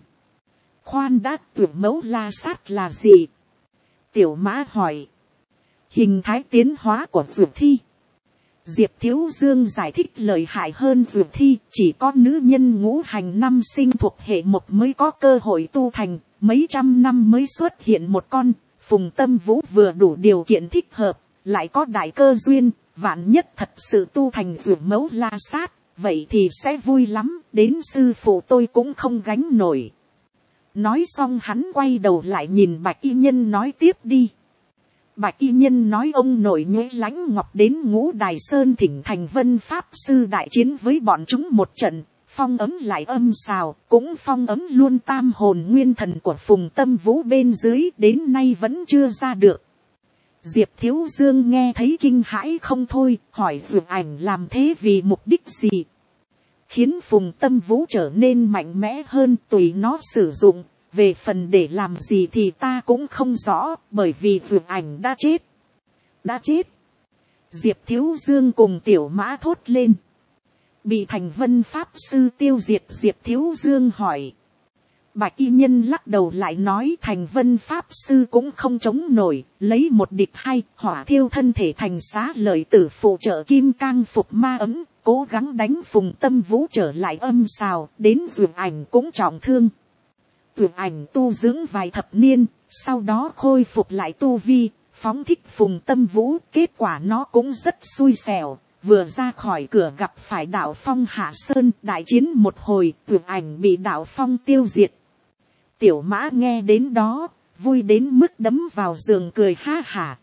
Khoan đã, vượt mẫu La Sát là gì? Tiểu Mã hỏi. Hình thái tiến hóa của dược thi. Diệp Thiếu Dương giải thích lợi hại hơn dược thi, chỉ có nữ nhân ngũ hành năm sinh thuộc hệ mộc mới có cơ hội tu thành, mấy trăm năm mới xuất hiện một con. Phùng Tâm Vũ vừa đủ điều kiện thích hợp, lại có đại cơ duyên, vạn nhất thật sự tu thành dược mẫu La Sát, vậy thì sẽ vui lắm, đến sư phụ tôi cũng không gánh nổi. Nói xong hắn quay đầu lại nhìn Bạch y nhân nói tiếp đi. Bạch y nhân nói ông nội Nhuế Lãnh Ngọc đến Ngũ Đài Sơn thỉnh thành Vân Pháp Sư đại chiến với bọn chúng một trận, phong ấm lại âm xào, cũng phong ấm luôn tam hồn nguyên thần của Phùng Tâm Vũ bên dưới, đến nay vẫn chưa ra được. Diệp Thiếu Dương nghe thấy kinh hãi không thôi, hỏi Dược Ảnh làm thế vì mục đích gì. Khiến Phùng Tâm Vũ trở nên mạnh mẽ hơn, tùy nó sử dụng. Về phần để làm gì thì ta cũng không rõ, bởi vì Dược Ảnh đã chết. Đã chết. Diệp Thiếu Dương cùng Tiểu Mã thốt lên. Bị Thành Vân Pháp Sư tiêu diệt. Diệp Thiếu Dương hỏi. Bạch y nhân lắc đầu lại nói Thành Vân Pháp Sư cũng không chống nổi, lấy một địch hai, hỏa thiêu thân thể thành xá lợi tử phụ trợ kim cang phục ma ấm, cố gắng đánh Phùng Tâm Vũ trở lại âm xào, đến Dược Ảnh cũng trọng thương. Dược Ảnh tu dưỡng vài thập niên, sau đó khôi phục lại tu vi, phóng thích Phùng Tâm Vũ, kết quả nó cũng rất xui xẻo. Vừa ra khỏi cửa gặp phải Đạo Phong hạ sơn, đại chiến một hồi, Dược Ảnh bị Đạo Phong tiêu diệt. Tiểu Mã nghe đến đó, vui đến mức đấm vào giường cười ha hả.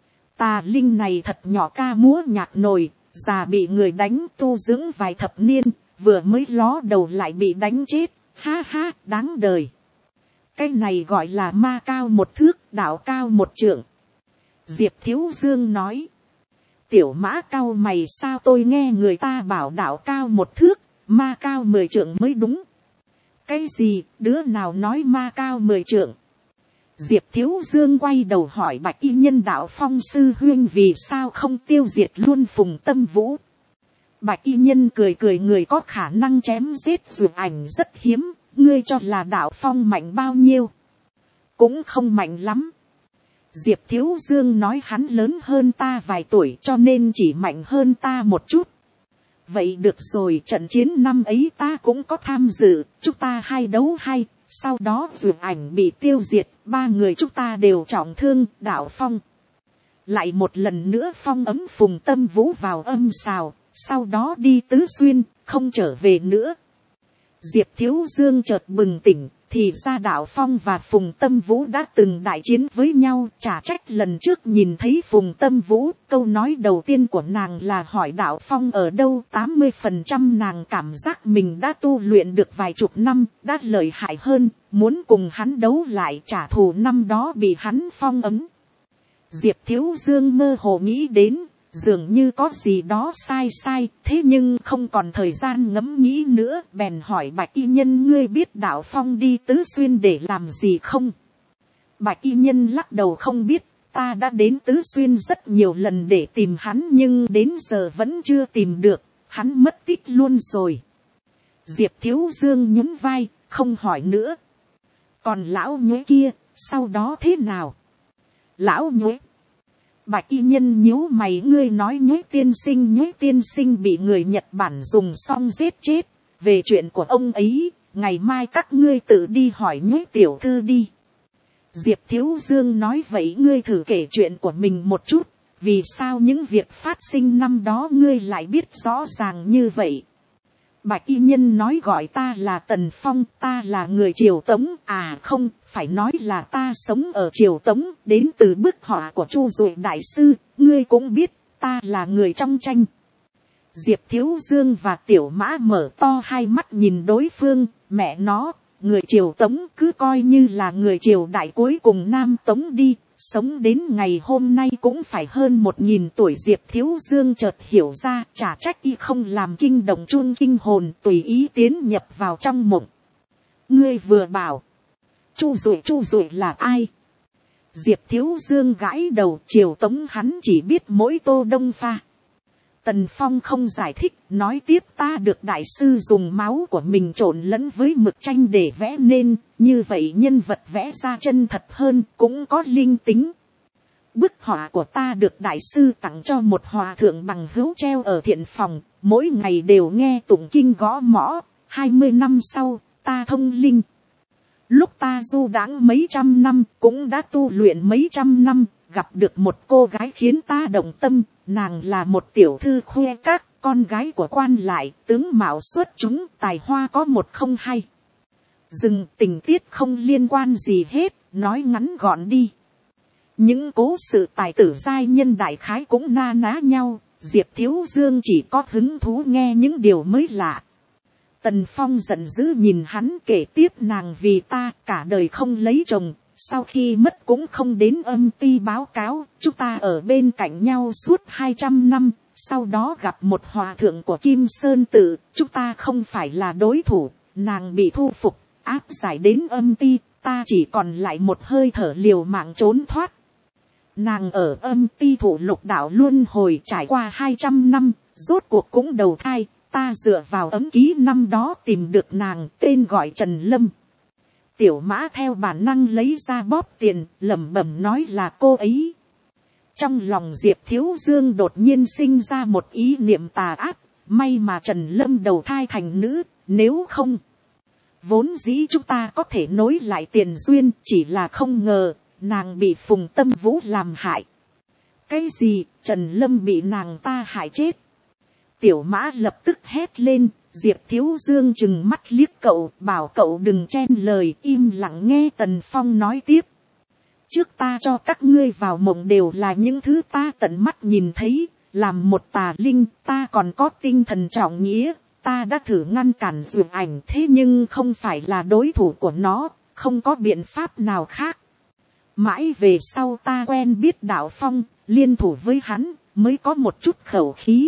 Tà linh này thật nhỏ ca múa nhạc nổi, già bị người đánh tu dưỡng vài thập niên, vừa mới ló đầu lại bị đánh chết, ha ha, đáng đời. Cái này gọi là ma cao một thước, đạo cao một trượng. Diệp Thiếu Dương nói. Tiểu Mã cao mày sao tôi nghe người ta bảo đạo cao một thước, ma cao 10 trượng mới đúng. Cái gì, đứa nào nói ma cao 10 trượng? Diệp Thiếu Dương quay đầu hỏi Bạch y nhân Đạo Phong sư huynh vì sao không tiêu diệt luôn Phùng Tâm Vũ. Bạch y nhân cười cười, người có khả năng chém giết Dược Ảnh rất hiếm, ngươi cho là Đạo Phong mạnh bao nhiêu? Cũng không mạnh lắm. Diệp Thiếu Dương nói hắn lớn hơn ta vài tuổi cho nên chỉ mạnh hơn ta một chút. Vậy được rồi, trận chiến năm ấy ta cũng có tham dự, chúng ta 2 đấu 2, sau đó Dược Ảnh bị tiêu diệt, 3 người chúng ta đều trọng thương. Đạo Phong lại một lần nữa phong ấm Phùng Tâm Vũ vào âm xào, sau đó đi Tứ Xuyên, không trở về nữa. Diệp Thiếu Dương chợt bừng tỉnh, thì ra Đạo Phong và Phùng Tâm Vũ đã từng đại chiến với nhau. Chả trách lần trước nhìn thấy Phùng Tâm Vũ, câu nói đầu tiên của nàng là hỏi Đạo Phong ở đâu. 80% nàng cảm giác mình đã tu luyện được vài chục năm, đã lợi hại hơn, muốn cùng hắn đấu lại trả thù năm đó bị hắn phong ấm. Diệp Thiếu Dương mơ hồ nghĩ đến, dường như có gì đó sai, thế nhưng không còn thời gian ngẫm nghĩ nữa, bèn hỏi Bạch y nhân, ngươi biết Đạo Phong đi Tứ Xuyên để làm gì không? Bạch y nhân lắc đầu, không biết, ta đã đến Tứ Xuyên rất nhiều lần để tìm hắn nhưng đến giờ vẫn chưa tìm được, hắn mất tích luôn rồi. Diệp Thiếu Dương nhún vai, không hỏi nữa. Còn lão nhối kia, sau đó thế nào? Lão nhối. Bạch y nhân nhíu mày, ngươi nói nhối tiên sinh bị người Nhật Bản dùng xong giết chết. Về chuyện của ông ấy, ngày mai các ngươi tự đi hỏi nhối tiểu thư đi. Diệp Thiếu Dương nói, vậy ngươi thử kể chuyện của mình một chút. Vì sao những việc phát sinh năm đó ngươi lại biết rõ ràng như vậy? Bạch y nhân nói, gọi ta là Tần Phong, ta là người Triều Tống, à không, phải nói là ta sống ở Triều Tống, đến từ bức họa của Chu Duệ Đại Sư, ngươi cũng biết, ta là người trong tranh. Diệp Thiếu Dương và Tiểu Mã mở to hai mắt nhìn đối phương, mẹ nó, người Triều Tống cứ coi như là người Triều Đại cuối cùng Nam Tống đi. Sống đến ngày hôm nay cũng phải hơn 1000 tuổi. Diệp Thiếu Dương chợt hiểu ra, chả trách y không làm kinh động chun kinh hồn, tùy ý tiến nhập vào trong mộng. Ngươi vừa bảo, Chu Duệ là ai? Diệp Thiếu Dương gãi đầu, Triều Tống hắn chỉ biết mỗi Tô Đông Pha. Tần Phong không giải thích, nói tiếp, ta được đại sư dùng máu của mình trộn lẫn với mực tranh để vẽ nên, như vậy nhân vật vẽ ra chân thật hơn, cũng có linh tính. Bức họa của ta được đại sư tặng cho một hòa thượng bằng hữu treo ở thiện phòng, mỗi ngày đều nghe tụng kinh gõ mõ. 20 năm sau, ta thông linh. Lúc ta du đãng mấy trăm năm, cũng đã tu luyện mấy trăm năm, gặp được một cô gái khiến ta động tâm. Nàng là một tiểu thư khoe các, con gái của quan lại, tướng mạo xuất chúng, tài hoa có một không hai. Dừng, tình tiết không liên quan gì hết, nói ngắn gọn đi. Những cố sự tài tử giai nhân đại khái cũng na ná nhau, Diệp Thiếu Dương chỉ có hứng thú nghe những điều mới lạ. Tần Phong giận dữ nhìn hắn, kể tiếp, nàng vì ta cả đời không lấy chồng, sau khi mất cũng không đến âm ti báo cáo, chúng ta ở bên cạnh nhau suốt 200 năm, sau đó gặp một hòa thượng của Kim Sơn Tự, chúng ta không phải là đối thủ, nàng bị thu phục, áp giải đến âm ti, ta chỉ còn lại một hơi thở liều mạng trốn thoát. Nàng ở âm ti thụ lục đạo luân hồi trải qua 200 năm, rốt cuộc cũng đầu thai, ta dựa vào ấm ký năm đó tìm được nàng, tên gọi Trần Lâm. Tiểu Mã theo bản năng lấy ra bóp tiền, lẩm bẩm nói là cô ấy. Trong lòng Diệp Thiếu Dương đột nhiên sinh ra một ý niệm tà ác, may mà Trần Lâm đầu thai thành nữ, nếu không, vốn dĩ chúng ta có thể nối lại tiền duyên, chỉ là không ngờ, nàng bị Phùng Tâm Vũ làm hại. Cái gì, Trần Lâm bị nàng ta hại chết? Tiểu Mã lập tức hét lên, Diệp Thiếu Dương chừng mắt liếc cậu, bảo cậu đừng chen lời, im lặng nghe Tần Phong nói tiếp. Trước ta cho các ngươi vào mộng đều là những thứ ta tận mắt nhìn thấy, làm một tà linh, ta còn có tinh thần trọng nghĩa, ta đã thử ngăn cản Dược Ảnh, thế nhưng không phải là đối thủ của nó, không có biện pháp nào khác. Mãi về sau ta quen biết Đạo Phong, liên thủ với hắn, mới có một chút khẩu khí.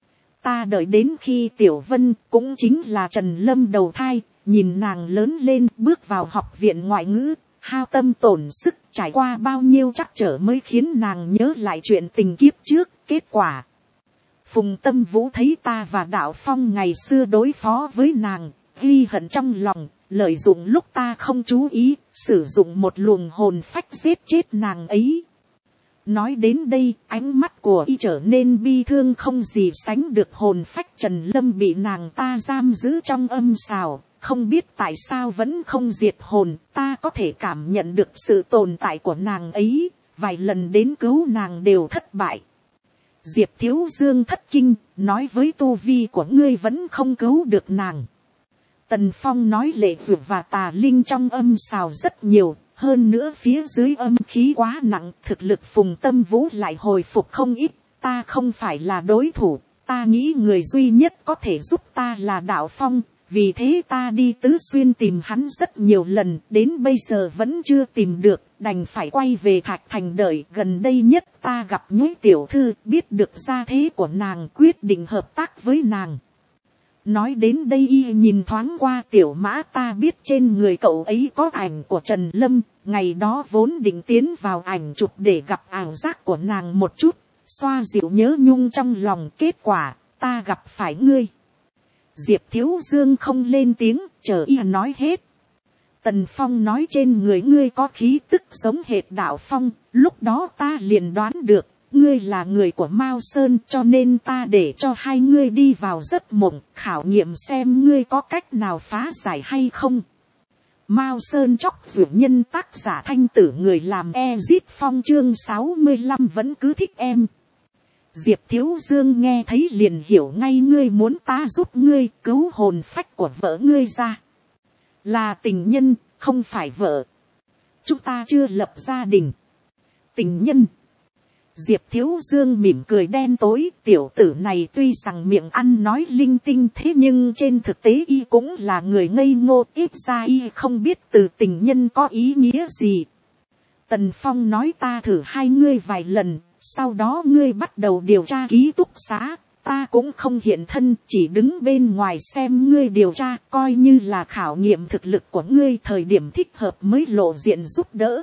Ta đợi đến khi Tiểu Vân, cũng chính là Trần Lâm đầu thai, nhìn nàng lớn lên bước vào học viện ngoại ngữ, hao tâm tổn sức, trải qua bao nhiêu trắc trở mới khiến nàng nhớ lại chuyện tình kiếp trước. Kết quả, Phùng Tâm Vũ thấy ta và Đạo Phong ngày xưa đối phó với nàng, ghi hận trong lòng, lợi dụng lúc ta không chú ý, sử dụng một luồng hồn phách giết chết nàng ấy. Nói đến đây, ánh mắt của y trở nên bi thương không gì sánh được. Hồn phách Trần Lâm bị nàng ta giam giữ trong âm sào, không biết tại sao vẫn không diệt hồn. Ta có thể cảm nhận được sự tồn tại của nàng ấy, vài lần đến cứu nàng đều thất bại. Diệp Thiếu Dương thất kinh, nói với tu vi của ngươi vẫn không cứu được nàng. Tần Phong nói lệ dược và tà linh trong âm sào rất nhiều. Hơn nữa phía dưới âm khí quá nặng, thực lực Phùng Tâm Vũ lại hồi phục không ít, ta không phải là đối thủ, ta nghĩ người duy nhất có thể giúp ta là Đạo Phong, vì thế ta đi Tứ Xuyên tìm hắn rất nhiều lần, đến bây giờ vẫn chưa tìm được, đành phải quay về Thạch Thành đợi. Gần đây nhất ta gặp Nhũy tiểu thư, biết được gia thế của nàng, quyết định hợp tác với nàng. Nói đến đây y nhìn thoáng qua Tiểu Mã, ta biết trên người cậu ấy có ảnh của Trần Lâm, ngày đó vốn định tiến vào ảnh chụp để gặp ảo giác của nàng một chút, xoa dịu nhớ nhung trong lòng, kết quả, ta gặp phải ngươi. Diệp Thiếu Dương không lên tiếng, chờ y nói hết. Tần Phong nói trên người ngươi có khí tức giống hệt Đạo Phong, lúc đó ta liền đoán được. Ngươi là người của Mao Sơn, cho nên ta để cho hai ngươi đi vào giấc mộng, khảo nghiệm xem ngươi có cách nào phá giải hay không. Mao Sơn chóc dược nhân, tác giả Thanh Tử, người làm Ezit Phong, chương 65 vẫn cứ thích em. Diệp Thiếu Dương nghe thấy liền hiểu ngay, ngươi muốn ta giúp ngươi cứu hồn phách của vợ ngươi ra. Là tình nhân, không phải vợ. Chúng ta chưa lập gia đình. Tình nhân. Diệp Thiếu Dương mỉm cười đen tối, tiểu tử này tuy rằng miệng ăn nói linh tinh, thế nhưng trên thực tế y cũng là người ngây ngô, ít ra y không biết từ tình nhân có ý nghĩa gì. Tần Phong nói ta thử hai ngươi vài lần, sau đó ngươi bắt đầu điều tra ký túc xá, ta cũng không hiện thân, chỉ đứng bên ngoài xem ngươi điều tra, coi như là khảo nghiệm thực lực của ngươi, thời điểm thích hợp mới lộ diện giúp đỡ.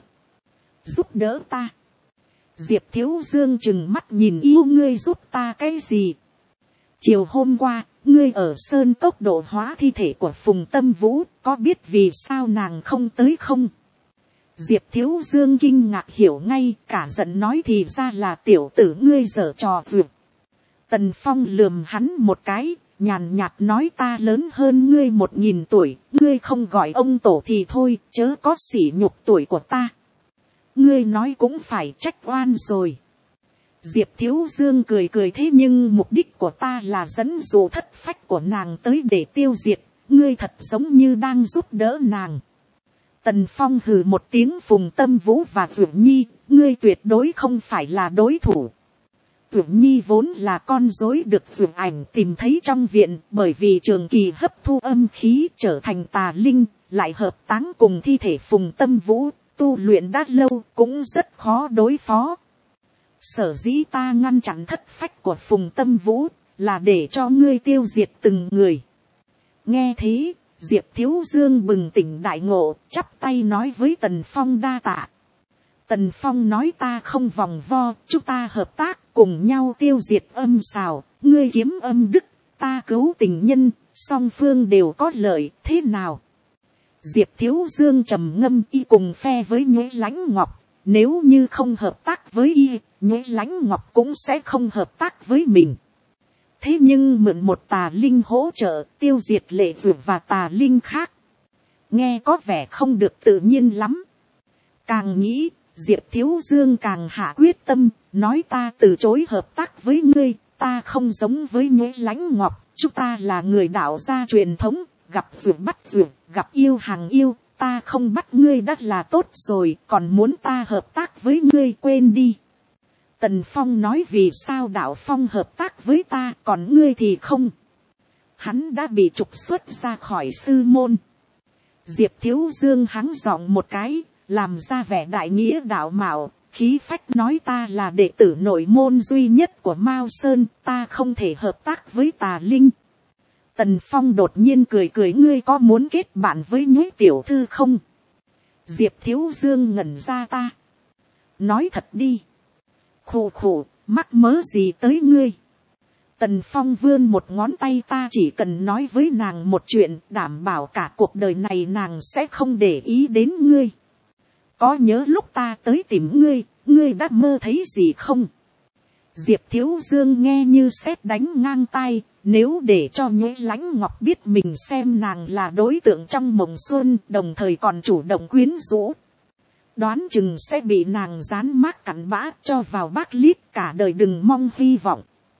Giúp đỡ ta? Diệp Thiếu Dương chừng mắt nhìn, yêu ngươi giúp ta cái gì? Chiều hôm qua, ngươi ở Sơn Cốc độ hóa thi thể của Phùng Tâm Vũ, có biết vì sao nàng không tới không? Diệp Thiếu Dương kinh ngạc hiểu ngay, cả giận nói thì ra là tiểu tử ngươi giở trò vượt. Tần Phong lườm hắn một cái, nhàn nhạt nói ta lớn hơn ngươi 1000 tuổi, ngươi không gọi ông tổ thì thôi, chớ có sỉ nhục tuổi của ta. Ngươi nói cũng phải, trách oan rồi. Diệp Thiếu Dương cười cười, thế nhưng mục đích của ta là dẫn dụ thất phách của nàng tới để tiêu diệt, ngươi thật giống như đang giúp đỡ nàng. Tần Phong hừ một tiếng, Phùng Tâm Vũ và Dược Nhi, ngươi tuyệt đối không phải là đối thủ. Dược Nhi vốn là con rối được Dược Ảnh tìm thấy trong viện, bởi vì trường kỳ hấp thu âm khí trở thành tà linh, lại hợp táng cùng thi thể Phùng Tâm Vũ. tu luyện đã lâu cũng rất khó đối phó. Sở dĩ ta ngăn chặn thất phách của Phùng Tâm Vũ, là để cho ngươi tiêu diệt từng người. Nghe thế, Diệp Thiếu Dương bừng tỉnh đại ngộ, chắp tay nói với Tần Phong đa tạ. Tần Phong nói ta không vòng vo, chúng ta hợp tác cùng nhau tiêu diệt âm xào, ngươi kiếm âm đức, ta cứu tình nhân, song phương đều có lợi, thế nào? Diệp Thiếu Dương trầm ngâm, y cùng phe với Nhuế Lãnh Ngọc, nếu như không hợp tác với y, Nhuế Lãnh Ngọc cũng sẽ không hợp tác với mình. Thế nhưng mượn một tà linh hỗ trợ tiêu diệt Lệ Dược và tà linh khác, nghe có vẻ không được tự nhiên lắm. Càng nghĩ, Diệp Thiếu Dương càng hạ quyết tâm, nói ta từ chối hợp tác với ngươi, ta không giống với Nhuế Lãnh Ngọc, chúng ta là người đạo gia truyền thống, gặp dược bắt dược, gặp yêu hàng yêu, ta không bắt ngươi đã là tốt rồi, còn muốn ta hợp tác với ngươi quên đi. Tần Phong nói vì sao đạo Phong hợp tác với ta, còn ngươi thì không. Hắn đã bị trục xuất ra khỏi sư môn. Diệp Thiếu Dương hắng giọng một cái, làm ra vẻ đại nghĩa đạo mạo, khí phách nói ta là đệ tử nội môn duy nhất của Mao Sơn, ta không thể hợp tác với tà linh. Tần Phong đột nhiên cười cười, ngươi có muốn kết bạn với Nhuế tiểu thư không? Diệp Thiếu Dương ngẩn ra, ta nói thật đi. Khổ khổ, mắc mớ gì tới ngươi? Tần Phong vươn một ngón tay, ta chỉ cần nói với nàng một chuyện, đảm bảo cả cuộc đời này nàng sẽ không để ý đến ngươi. Có nhớ lúc ta tới tìm ngươi, ngươi đã mơ thấy gì không? Diệp Thiếu Dương nghe như sét đánh ngang tai, nếu để cho Nhuế Lãnh Ngọc biết mình xem nàng là đối tượng trong mộng xuân, đồng thời còn chủ động quyến rũ, đoán chừng sẽ bị nàng dán mác cặn bã cho vào bác lít, cả đời đừng mong hy vọng.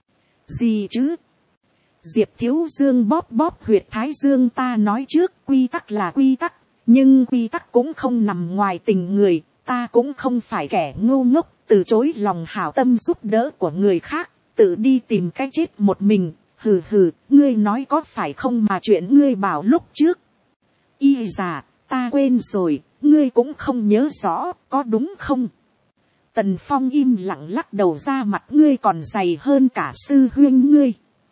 Gì chứ? Diệp Thiếu Dương bóp bóp huyệt thái dương, ta nói trước, quy tắc là quy tắc, nhưng quy tắc cũng không nằm ngoài tình người, ta cũng không phải kẻ ngu ngốc, từ chối lòng hảo tâm giúp đỡ của người khác, tự đi tìm cái chết một mình. Hừ hừ, ngươi nói có phải không mà chuyện ngươi bảo lúc trước. Y già, ta quên rồi, ngươi cũng không nhớ rõ, có đúng không? Tần Phong im lặng lắc đầu, ra mặt ngươi còn dày hơn cả sư huynh ngươi.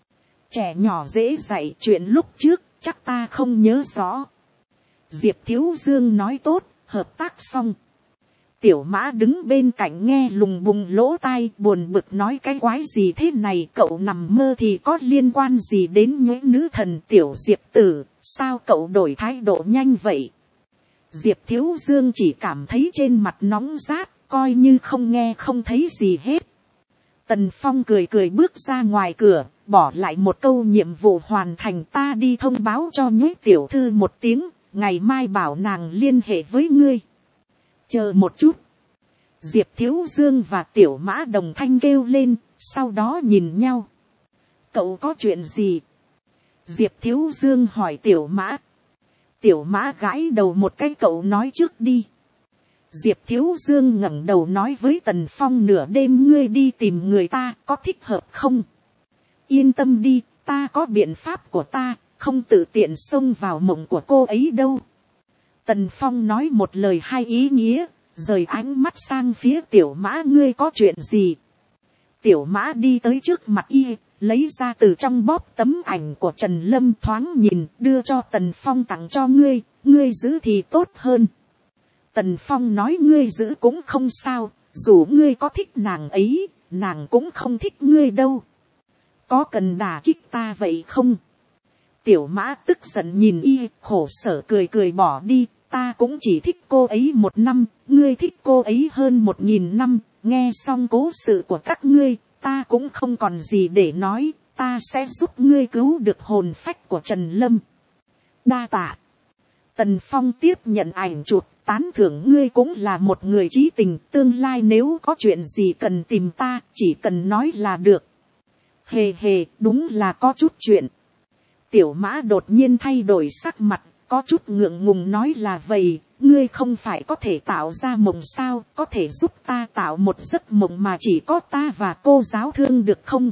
Trẻ nhỏ dễ dạy, chuyện lúc trước, chắc ta không nhớ rõ. Diệp Thiếu Dương nói tốt, hợp tác xong. Tiểu Mã đứng bên cạnh nghe lùng bùng lỗ tai, buồn bực nói cái quái gì thế này, cậu nằm mơ thì có liên quan gì đến Nhuế nữ thần Tiểu Diệp tử, sao cậu đổi thái độ nhanh vậy? Diệp Thiếu Dương chỉ cảm thấy trên mặt nóng rát, coi như không nghe không thấy gì hết. Tần Phong cười cười bước ra ngoài cửa, bỏ lại một câu nhiệm vụ hoàn thành, ta đi thông báo cho Nhuế tiểu thư một tiếng, ngày mai bảo nàng liên hệ với ngươi. Chờ một chút. Diệp Thiếu Dương và Tiểu Mã đồng thanh kêu lên, sau đó nhìn nhau. Cậu có chuyện gì? Diệp Thiếu Dương hỏi Tiểu Mã. Tiểu Mã gãi đầu một cái, cậu nói trước đi. Diệp Thiếu Dương ngẩng đầu nói với Tần Phong, nửa đêm ngươi đi tìm người ta, có thích hợp không? Yên tâm đi, ta có biện pháp của ta, không tự tiện xông vào mộng của cô ấy đâu. Tần Phong nói một lời hai ý nghĩa, rời ánh mắt sang phía Tiểu Mã, ngươi có chuyện gì? Tiểu Mã đi tới trước mặt y, lấy ra từ trong bóp tấm ảnh của Trần Lâm, thoáng nhìn, đưa cho Tần Phong, tặng cho ngươi, ngươi giữ thì tốt hơn. Tần Phong nói, ngươi giữ cũng không sao, dù ngươi có thích nàng ấy, nàng cũng không thích ngươi đâu. Có cần đả kích ta vậy không? Tiểu Mã tức giận nhìn y, khổ sở cười cười bỏ đi, ta cũng chỉ thích cô ấy 1 năm, ngươi thích cô ấy hơn 1000 năm, nghe xong cố sự của các ngươi, ta cũng không còn gì để nói, ta sẽ giúp ngươi cứu được hồn phách của Trần Lâm. Đa tạ. Tần Phong tiếp nhận ảnh chụp, tán thưởng ngươi cũng là một người trí tình, tương lai nếu có chuyện gì cần tìm ta, chỉ cần nói là được. Hề hề, đúng là có chút chuyện. Tiểu Mã đột nhiên thay đổi sắc mặt, có chút ngượng ngùng nói là vậy, ngươi không phải có thể tạo ra mộng sao, có thể giúp ta tạo một giấc mộng mà chỉ có ta và cô giáo thương được không?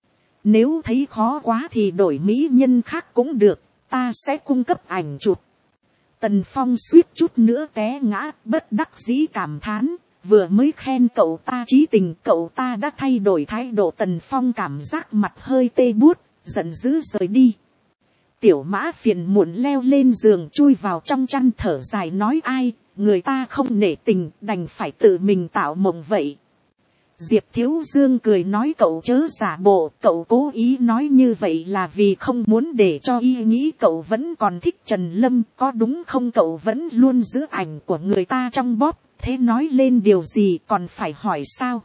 Nếu thấy khó quá thì đổi mỹ nhân khác cũng được, ta sẽ cung cấp ảnh chụp. Tần Phong suýt chút nữa té ngã, bất đắc dĩ cảm thán, vừa mới khen cậu ta trí tình, cậu ta đã thay đổi thái độ. Tần Phong cảm giác mặt hơi tê buốt, giận dữ rời đi. Tiểu Mã phiền muộn leo lên giường, chui vào trong chăn thở dài nói, ai, người ta không nể tình, đành phải tự mình tạo mộng vậy. Diệp Thiếu Dương cười nói, cậu chớ giả bộ, cậu cố ý nói như vậy là vì không muốn để cho y nghĩ cậu vẫn còn thích Trần Lâm, có đúng không? Cậu vẫn luôn giữ ảnh của người ta trong bóp, thế nói lên điều gì còn phải hỏi sao?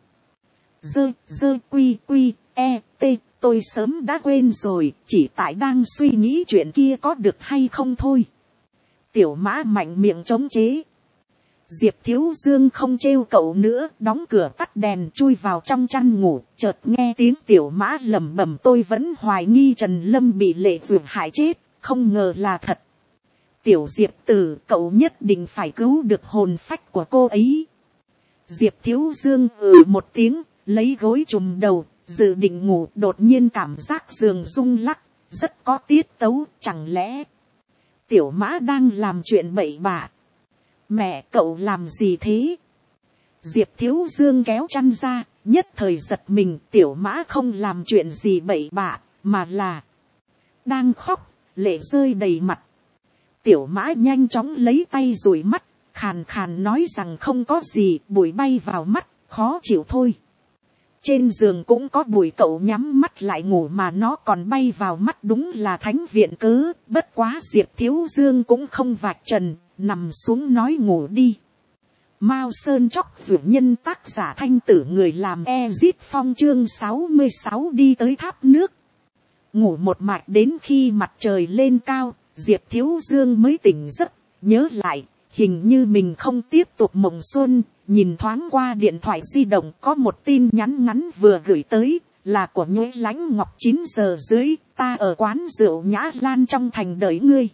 Quy t, tôi sớm đã quên rồi, chỉ tại đang suy nghĩ chuyện kia có được hay không thôi. Tiểu Mã mạnh miệng chống chế. Diệp Thiếu Dương không trêu cậu nữa, đóng cửa tắt đèn chui vào trong chăn ngủ, chợt nghe tiếng Tiểu Mã lẩm bẩm, tôi vẫn hoài nghi Trần Lâm bị Lệ Duyệt hại chết, không ngờ là thật. Tiểu Diệp Tử, cậu nhất định phải cứu được hồn phách của cô ấy. Diệp Thiếu Dương một tiếng, lấy gối trùm đầu, dự định ngủ, đột nhiên cảm giác giường rung lắc, rất có tiết tấu, chẳng lẽ Tiểu Mã đang làm chuyện bậy bạ? Mẹ, cậu làm gì thế? Diệp Thiếu Dương kéo chăn ra, nhất thời giật mình. Tiểu Mã không làm chuyện gì bậy bạ, mà là đang khóc, lệ rơi đầy mặt. Tiểu Mã nhanh chóng lấy tay dụi mắt, khàn khàn nói rằng không có gì, bụi bay vào mắt, khó chịu thôi. Trên giường cũng có bụi, cậu nhắm mắt lại ngủ mà nó còn bay vào mắt, đúng là thánh viện cớ. Bất quá Diệp Thiếu Dương cũng không vạch trần, nằm xuống nói ngủ đi. Mao Sơn Chóc Dược Nhân, tác giả Thanh Tử, người làm Ezit Phong, chương 66 đi tới tháp nước. Ngủ một mạch đến khi mặt trời lên cao, Diệp Thiếu Dương mới tỉnh giấc, nhớ lại, hình như mình không tiếp tục mộng xuân. Nhìn thoáng qua điện thoại di động, có một tin nhắn ngắn vừa gửi tới, là của Nhuế Lãnh Ngọc. 9 giờ rưỡi, ta ở quán rượu Nhã Lan trong thành đợi ngươi.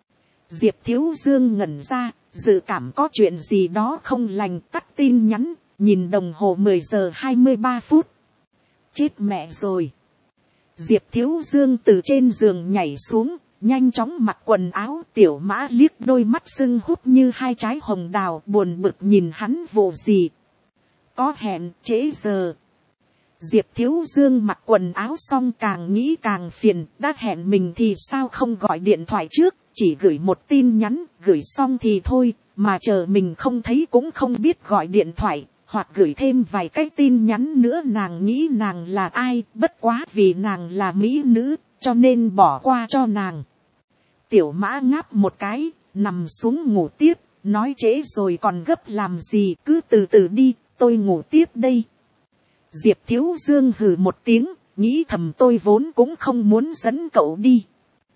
Diệp Thiếu Dương ngẩn ra, dự cảm có chuyện gì đó không lành, tắt tin nhắn, nhìn đồng hồ 10 giờ 23 phút. Chết mẹ rồi. Diệp Thiếu Dương từ trên giường nhảy xuống, nhanh chóng mặc quần áo. Tiểu Mã liếc đôi mắt sưng húp như hai trái hồng đào, buồn bực nhìn hắn, vụ gì? Có hẹn, trễ giờ. Diệp Thiếu Dương mặc quần áo xong càng nghĩ càng phiền, đã hẹn mình thì sao không gọi điện thoại trước, chỉ gửi một tin nhắn, gửi xong thì thôi, mà chờ mình không thấy cũng không biết gọi điện thoại, hoặc gửi thêm vài cái tin nhắn nữa. Nàng nghĩ nàng là ai, bất quá vì nàng là mỹ nữ, cho nên bỏ qua cho nàng. Tiểu Mã ngáp một cái, nằm xuống ngủ tiếp, nói trễ rồi còn gấp làm gì, cứ từ từ đi, tôi ngủ tiếp đây. Diệp Thiếu Dương hừ một tiếng, nghĩ thầm tôi vốn cũng không muốn dẫn cậu đi.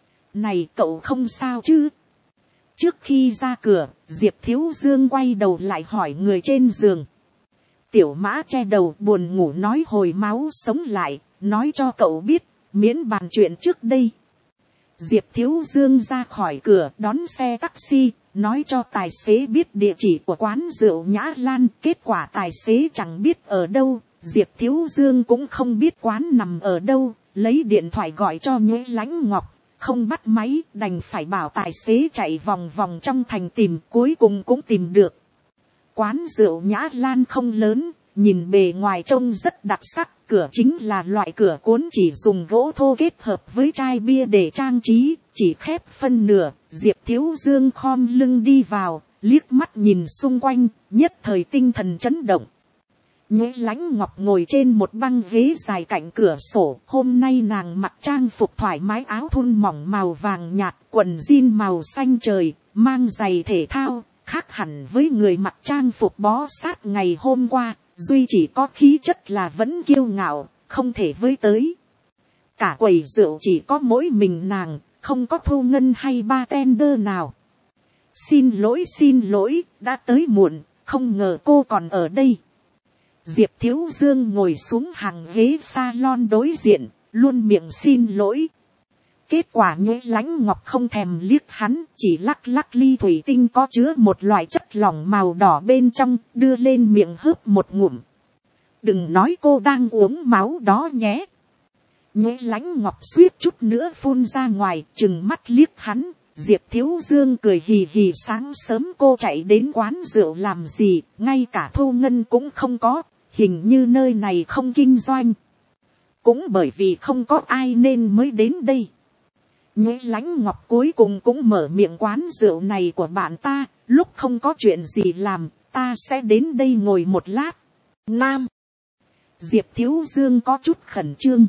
Này cậu không sao chứ? Trước khi ra cửa, Diệp Thiếu Dương quay đầu lại hỏi người trên giường. Tiểu Mã che đầu buồn ngủ nói, hồi máu sống lại, nói cho cậu biết, miễn bàn chuyện trước đây. Diệp Thiếu Dương ra khỏi cửa đón xe taxi, nói cho tài xế biết địa chỉ của quán rượu Nhã Lan. Kết quả tài xế chẳng biết ở đâu, Diệp Thiếu Dương cũng không biết quán nằm ở đâu, lấy điện thoại gọi cho Nhuế Lãnh Ngọc, không bắt máy, đành phải bảo tài xế chạy vòng vòng trong thành tìm, cuối cùng cũng tìm được. Quán rượu Nhã Lan không lớn, nhìn bề ngoài trông rất đặc sắc, cửa chính là loại cửa cuốn chỉ dùng gỗ thô kết hợp với chai bia để trang trí, chỉ khép phân nửa. Diệp Thiếu Dương khom lưng đi vào, liếc mắt nhìn xung quanh, nhất thời tinh thần chấn động. Nhuế Lãnh Ngọc ngồi trên một băng ghế dài cạnh cửa sổ, hôm nay nàng mặc trang phục thoải mái, áo thun mỏng màu vàng nhạt, quần jean màu xanh trời, mang giày thể thao, khác hẳn với người mặc trang phục bó sát ngày hôm qua, duy chỉ có khí chất là vẫn kiêu ngạo, không thể với tới. Cả quầy rượu chỉ có mỗi mình nàng, không có thu ngân hay bartender nào. Xin lỗi, đã tới muộn, không ngờ cô còn ở đây. Diệp Thiếu Dương ngồi xuống hàng ghế salon đối diện, luôn miệng xin lỗi. Kết quả Nhuế Lãnh Ngọc không thèm liếc hắn, chỉ lắc lắc ly thủy tinh có chứa một loại chất lỏng màu đỏ bên trong, đưa lên miệng hớp một ngụm. Đừng nói cô đang uống máu đó nhé. Nhuế Lãnh Ngọc suýt chút nữa phun ra ngoài, trừng mắt liếc hắn. Diệp Thiếu Dương cười hì hì, sáng sớm cô chạy đến quán rượu làm gì, ngay cả thu ngân cũng không có, hình như nơi này không kinh doanh. Cũng bởi vì không có ai nên mới đến đây. Nhế Lãnh Ngọc cuối cùng cũng mở miệng, quán rượu này của bạn ta, lúc không có chuyện gì làm, ta sẽ đến đây ngồi một lát. Nam. Diệp Thiếu Dương có chút khẩn trương.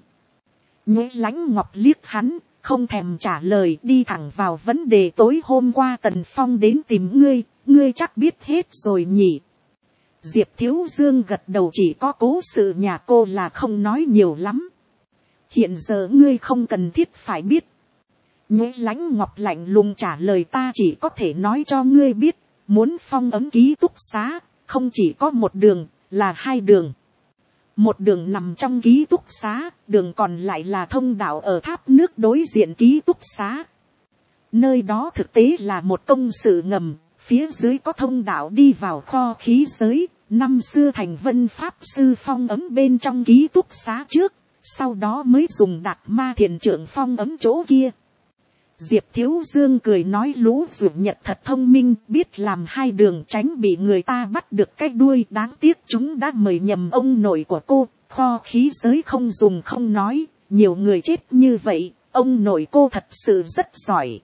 Nhế Lãnh Ngọc liếc hắn, không thèm trả lời, đi thẳng vào vấn đề. Tối hôm qua Tần Phong đến tìm ngươi, ngươi chắc biết hết rồi nhỉ. Diệp Thiếu Dương gật đầu, chỉ có cố sự nhà cô là không nói nhiều lắm. Hiện giờ ngươi không cần thiết phải biết. Nhế Lãnh Ngọc lạnh lùng trả lời, ta chỉ có thể nói cho ngươi biết, muốn phong ấn ký túc xá, không chỉ có một đường, là hai đường. Một đường nằm trong ký túc xá, đường còn lại là thông đạo ở tháp nước đối diện ký túc xá. Nơi đó thực tế là một công sự ngầm, phía dưới có thông đạo đi vào kho khí giới. Năm xưa Thành Vân Pháp Sư phong ấn bên trong ký túc xá trước, sau đó mới dùng Đạt Ma Thiền Trưởng phong ấn chỗ kia. Diệp Thiếu Dương cười nói, Lũ Dược Nhật thật thông minh, biết làm hai đường tránh bị người ta bắt được cái đuôi. Đáng tiếc chúng đã mời nhầm ông nội của cô, kho khí giới không dùng không nói, nhiều người chết như vậy, ông nội cô thật sự rất giỏi.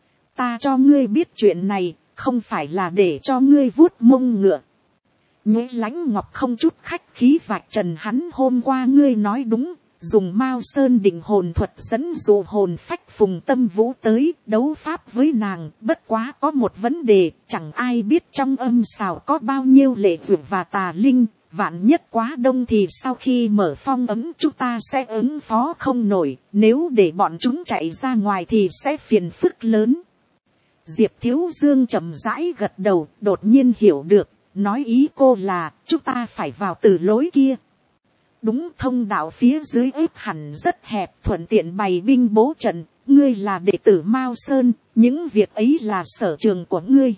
Ta cho ngươi biết chuyện này, không phải là để cho ngươi vuốt mông ngựa. Nhế Lãnh Ngọc không chút khách khí vạch trần hắn, hôm qua ngươi nói đúng, dùng Mao Sơn Định hồn thuật dẫn dụ hồn phách Phùng Tâm Vũ tới đấu pháp với nàng. Bất quá có một vấn đề, chẳng ai biết trong âm xào có bao nhiêu lệ vượt và tà linh, vạn nhất quá đông thì sau khi mở phong ấm chúng ta sẽ ứng phó không nổi, nếu để bọn chúng chạy ra ngoài thì sẽ phiền phức lớn. Diệp Thiếu Dương chậm rãi gật đầu, đột nhiên hiểu được, nói ý cô là chúng ta phải vào từ lối kia. Đúng, thông đạo phía dưới ếp hẳn rất hẹp, thuận tiện bày binh bố trận. Ngươi là đệ tử Mao Sơn, những việc ấy là sở trường của ngươi.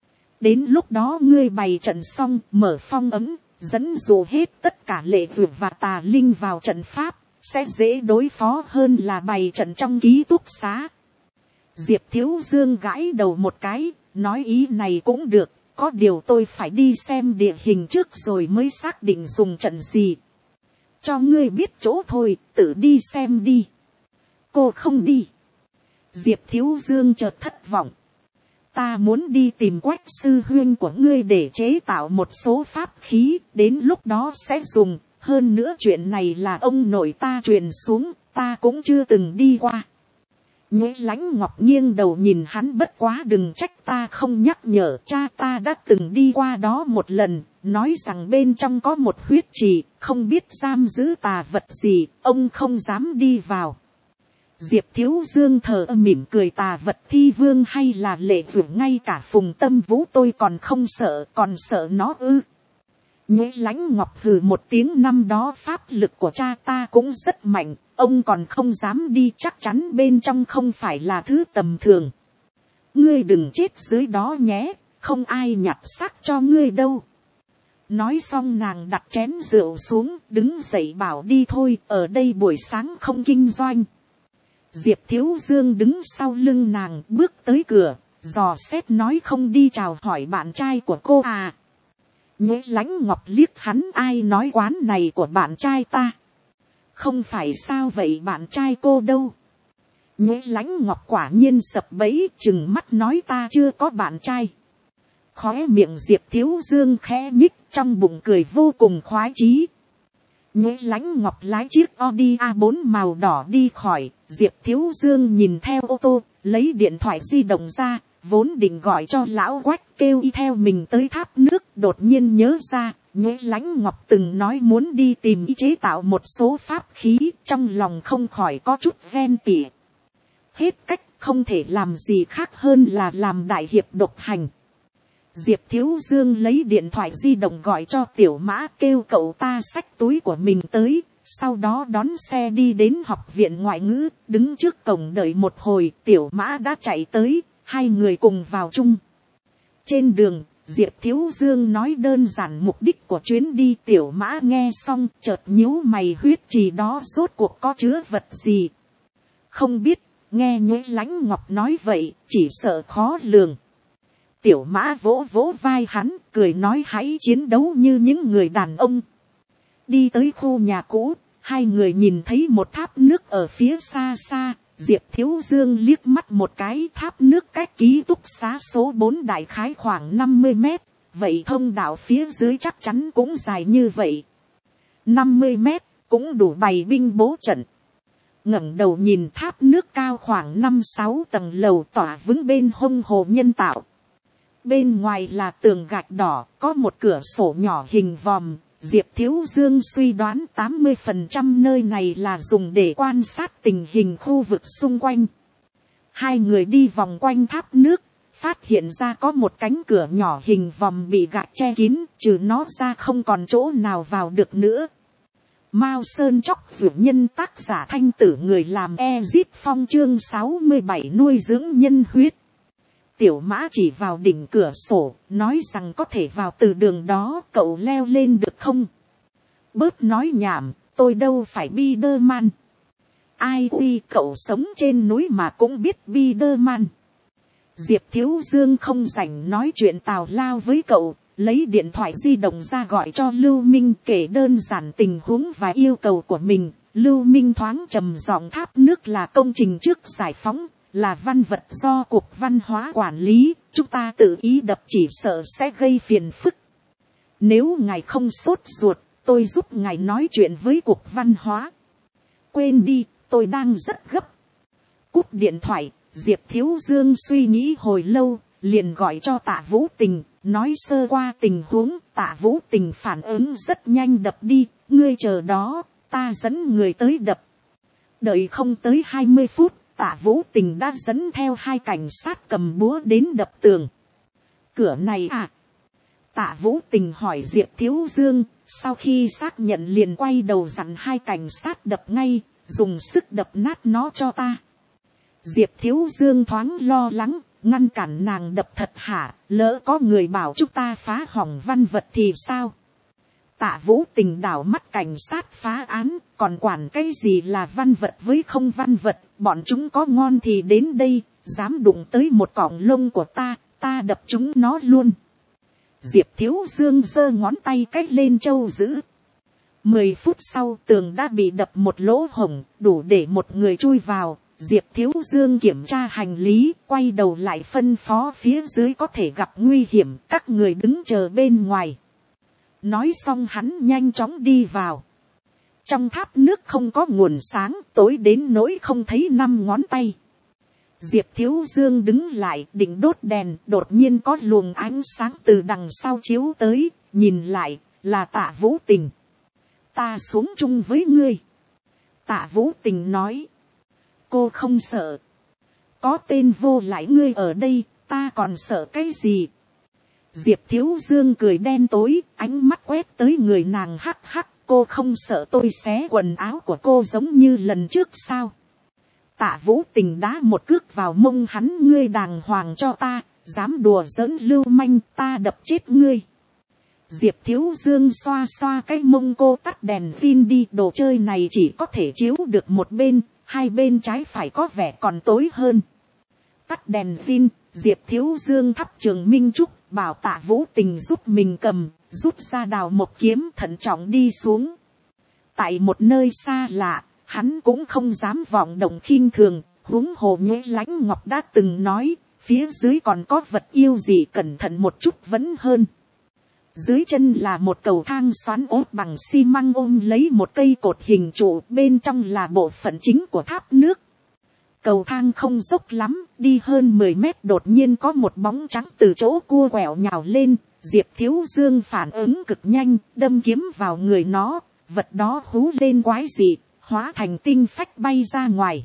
Đến lúc đó ngươi bày trận xong, mở phong ấm, dẫn dụ hết tất cả lệ vượt và tà linh vào trận pháp, sẽ dễ đối phó hơn là bày trận trong ký túc xá. Diệp Thiếu Dương gãi đầu một cái, nói ý này cũng được, có điều tôi phải đi xem địa hình trước rồi mới xác định dùng trận gì. Cho ngươi biết chỗ thôi, tự đi xem đi. Cô không đi. Diệp Thiếu Dương chợt thất vọng. Ta muốn đi tìm Quách sư huynh của ngươi để chế tạo một số pháp khí, đến lúc đó sẽ dùng. Hơn nữa chuyện này là ông nội ta truyền xuống, ta cũng chưa từng đi qua. Nhế Lãnh Ngọc nghiêng đầu nhìn hắn, bất quá đừng trách ta không nhắc nhở, cha ta đã từng đi qua đó một lần, nói rằng bên trong có một huyết trì, không biết giam giữ tà vật gì, ông không dám đi vào. Diệp Thiếu Dương thờ mỉm cười, tà vật thi vương hay là lệ vượt, ngay cả Phùng Tâm Vũ tôi còn không sợ, còn sợ nó ư. Nhế Lãnh Ngọc hừ một tiếng, năm đó pháp lực của cha ta cũng rất mạnh, ông còn không dám đi, chắc chắn bên trong không phải là thứ tầm thường. Ngươi đừng chết dưới đó nhé, không ai nhặt xác cho ngươi đâu. Nói xong nàng đặt chén rượu xuống, đứng dậy bảo đi thôi, ở đây buổi sáng không kinh doanh. Diệp Thiếu Dương đứng sau lưng nàng, bước tới cửa, dò xét nói, không đi chào hỏi bạn trai của cô à. Nhế Lãnh Ngọc liếc hắn, ai nói quán này của bạn trai ta. Không phải sao vậy, bạn trai cô đâu. Nhế Lãnh Ngọc quả nhiên sập bẫy, chừng mắt nói, ta chưa có bạn trai. Khóe miệng Diệp Thiếu Dương khẽ nhích, trong bụng cười vô cùng khoái chí. Nhế Lãnh Ngọc lái chiếc Audi A4 màu đỏ đi khỏi. Diệp Thiếu Dương nhìn theo ô tô, lấy điện thoại di động ra, vốn định gọi cho lão Quách kêu y theo mình tới tháp nước, đột nhiên nhớ ra, Nhế Lãnh Ngọc từng nói muốn đi tìm y chế tạo một số pháp khí, trong lòng không khỏi có chút ghen tị. Hết cách, không thể làm gì khác hơn là làm đại hiệp độc hành. Diệp Thiếu Dương lấy điện thoại di động gọi cho Tiểu Mã, kêu cậu ta xách túi của mình tới, sau đó đón xe đi đến học viện ngoại ngữ, đứng trước cổng đợi một hồi, Tiểu Mã đã chạy tới, hai người cùng vào chung. Trên đường, Diệp Thiếu Dương nói đơn giản mục đích của chuyến đi, Tiểu Mã nghe xong chợt nhíu mày, huyết trì đó rốt cuộc có chứa vật gì. Không biết, nghe Nhuế Lãnh Ngọc nói vậy, chỉ sợ khó lường. Tiểu Mã vỗ vỗ vai hắn, cười nói hãy chiến đấu như những người đàn ông. Đi tới khu nhà cũ, hai người nhìn thấy một tháp nước ở phía xa xa. Diệp Thiếu Dương liếc mắt một cái, tháp nước cách ký túc xá số 4 đại khái khoảng 50 mét. Vậy thông đạo phía dưới chắc chắn cũng dài như vậy. 50 mét cũng đủ bày binh bố trận. Ngẩng đầu nhìn tháp nước cao khoảng 5-6 tầng lầu tỏa vững bên hông hồ nhân tạo. Bên ngoài là tường gạch đỏ, có một cửa sổ nhỏ hình vòm. Diệp Thiếu Dương suy đoán 80% nơi này là dùng để quan sát tình hình khu vực xung quanh. Hai người đi vòng quanh tháp nước, phát hiện ra có một cánh cửa nhỏ hình vòm bị gạch che kín, trừ nó ra không còn chỗ nào vào được nữa. Mao Sơn Chóc Dược Nhân, tác giả Thanh Tử, người làm Ezit Phong, chương 67 nuôi dưỡng nhân huyết. Tiểu Mã chỉ vào đỉnh cửa sổ, nói rằng có thể vào từ đường đó, cậu leo lên được không? Bớt nói nhảm, tôi đâu phải Biderman. Ai uy, cậu sống trên núi mà cũng biết Biderman. Diệp Thiếu Dương không rảnh nói chuyện tào lao với cậu, lấy điện thoại di động ra gọi cho Lưu Minh, kể đơn giản tình huống và yêu cầu của mình. Lưu Minh thoáng trầm giọng, tháp nước là công trình trước giải phóng, là văn vật do Cục Văn hóa quản lý, chúng ta tự ý đập chỉ sợ sẽ gây phiền phức. Nếu ngài không sốt ruột, tôi giúp ngài nói chuyện với Cục Văn hóa. Quên đi, tôi đang rất gấp. Cúp điện thoại, Diệp Thiếu Dương suy nghĩ hồi lâu, liền gọi cho Tạ Vũ Tình, nói sơ qua tình huống. Tạ Vũ Tình phản ứng rất nhanh, đập đi, ngươi chờ đó, ta dẫn người tới đập. Đợi không tới 20 phút, Tạ Vũ Tình đã dẫn theo 2 cảnh sát cầm búa đến đập tường. Cửa này à? Tạ Vũ Tình hỏi Diệp Thiếu Dương, sau khi xác nhận liền quay đầu dặn 2 cảnh sát đập ngay, dùng sức đập nát nó cho ta. Diệp Thiếu Dương thoáng lo lắng, ngăn cản nàng đập thật hả, lỡ có người bảo chúng ta phá hỏng văn vật thì sao? Tạ Vũ Tình đảo mắt cảnh sát phá án, còn quản cái gì là văn vật với không văn vật, bọn chúng có ngon thì đến đây, dám đụng tới một cọng lông của ta đập chúng nó luôn. Diệp Thiếu Dương giơ ngón tay cách lên trâu giữ. 10 phút sau tường đã bị đập một lỗ hổng, đủ để một người chui vào. Diệp Thiếu Dương kiểm tra hành lý, quay đầu lại phân phó phía dưới có thể gặp nguy hiểm, các người đứng chờ bên ngoài. Nói xong hắn nhanh chóng đi vào. Trong tháp nước không có nguồn sáng, tối đến nỗi không thấy 5 ngón tay. Diệp Thiếu Dương đứng lại định đốt đèn, đột nhiên có luồng ánh sáng từ đằng sau chiếu tới, nhìn lại, là Tạ Vũ Tình. Ta xuống chung với ngươi. Tạ Vũ Tình nói. Cô không sợ. Có tên vô lại ngươi ở đây, ta còn sợ cái gì? Diệp Thiếu Dương cười đen tối, ánh mắt quét tới người nàng, hắc hắc, cô không sợ tôi xé quần áo của cô giống như lần trước sao? Tạ Vũ Tình đá một cước vào mông hắn, ngươi đàng hoàng cho ta, dám đùa giỡn lưu manh, ta đập chết ngươi. Diệp Thiếu Dương xoa xoa cái mông cô, tắt đèn pin đi, đồ chơi này chỉ có thể chiếu được một bên, 2 bên trái phải có vẻ còn tối hơn. Tắt đèn pin, Diệp Thiếu Dương thắp Trường Minh Trúc, bảo Tạ Vũ Tình giúp mình cầm, rút ra đào một kiếm, thận trọng đi xuống. Tại một nơi xa lạ, hắn cũng không dám vọng động khinh thường, huống hồ Nhuế Lãnh Ngọc đã từng nói, phía dưới còn có vật yêu gì, cẩn thận một chút vẫn hơn. Dưới chân là một cầu thang xoắn ốt bằng xi măng ôm lấy một cây cột hình trụ, bên trong là bộ phận chính của tháp nước. Cầu thang không dốc lắm, đi hơn 10 mét đột nhiên có một bóng trắng từ chỗ cua quẹo nhào lên. Diệp Thiếu Dương phản ứng cực nhanh, đâm kiếm vào người nó, vật đó hú lên quái dị, hóa thành tinh phách bay ra ngoài.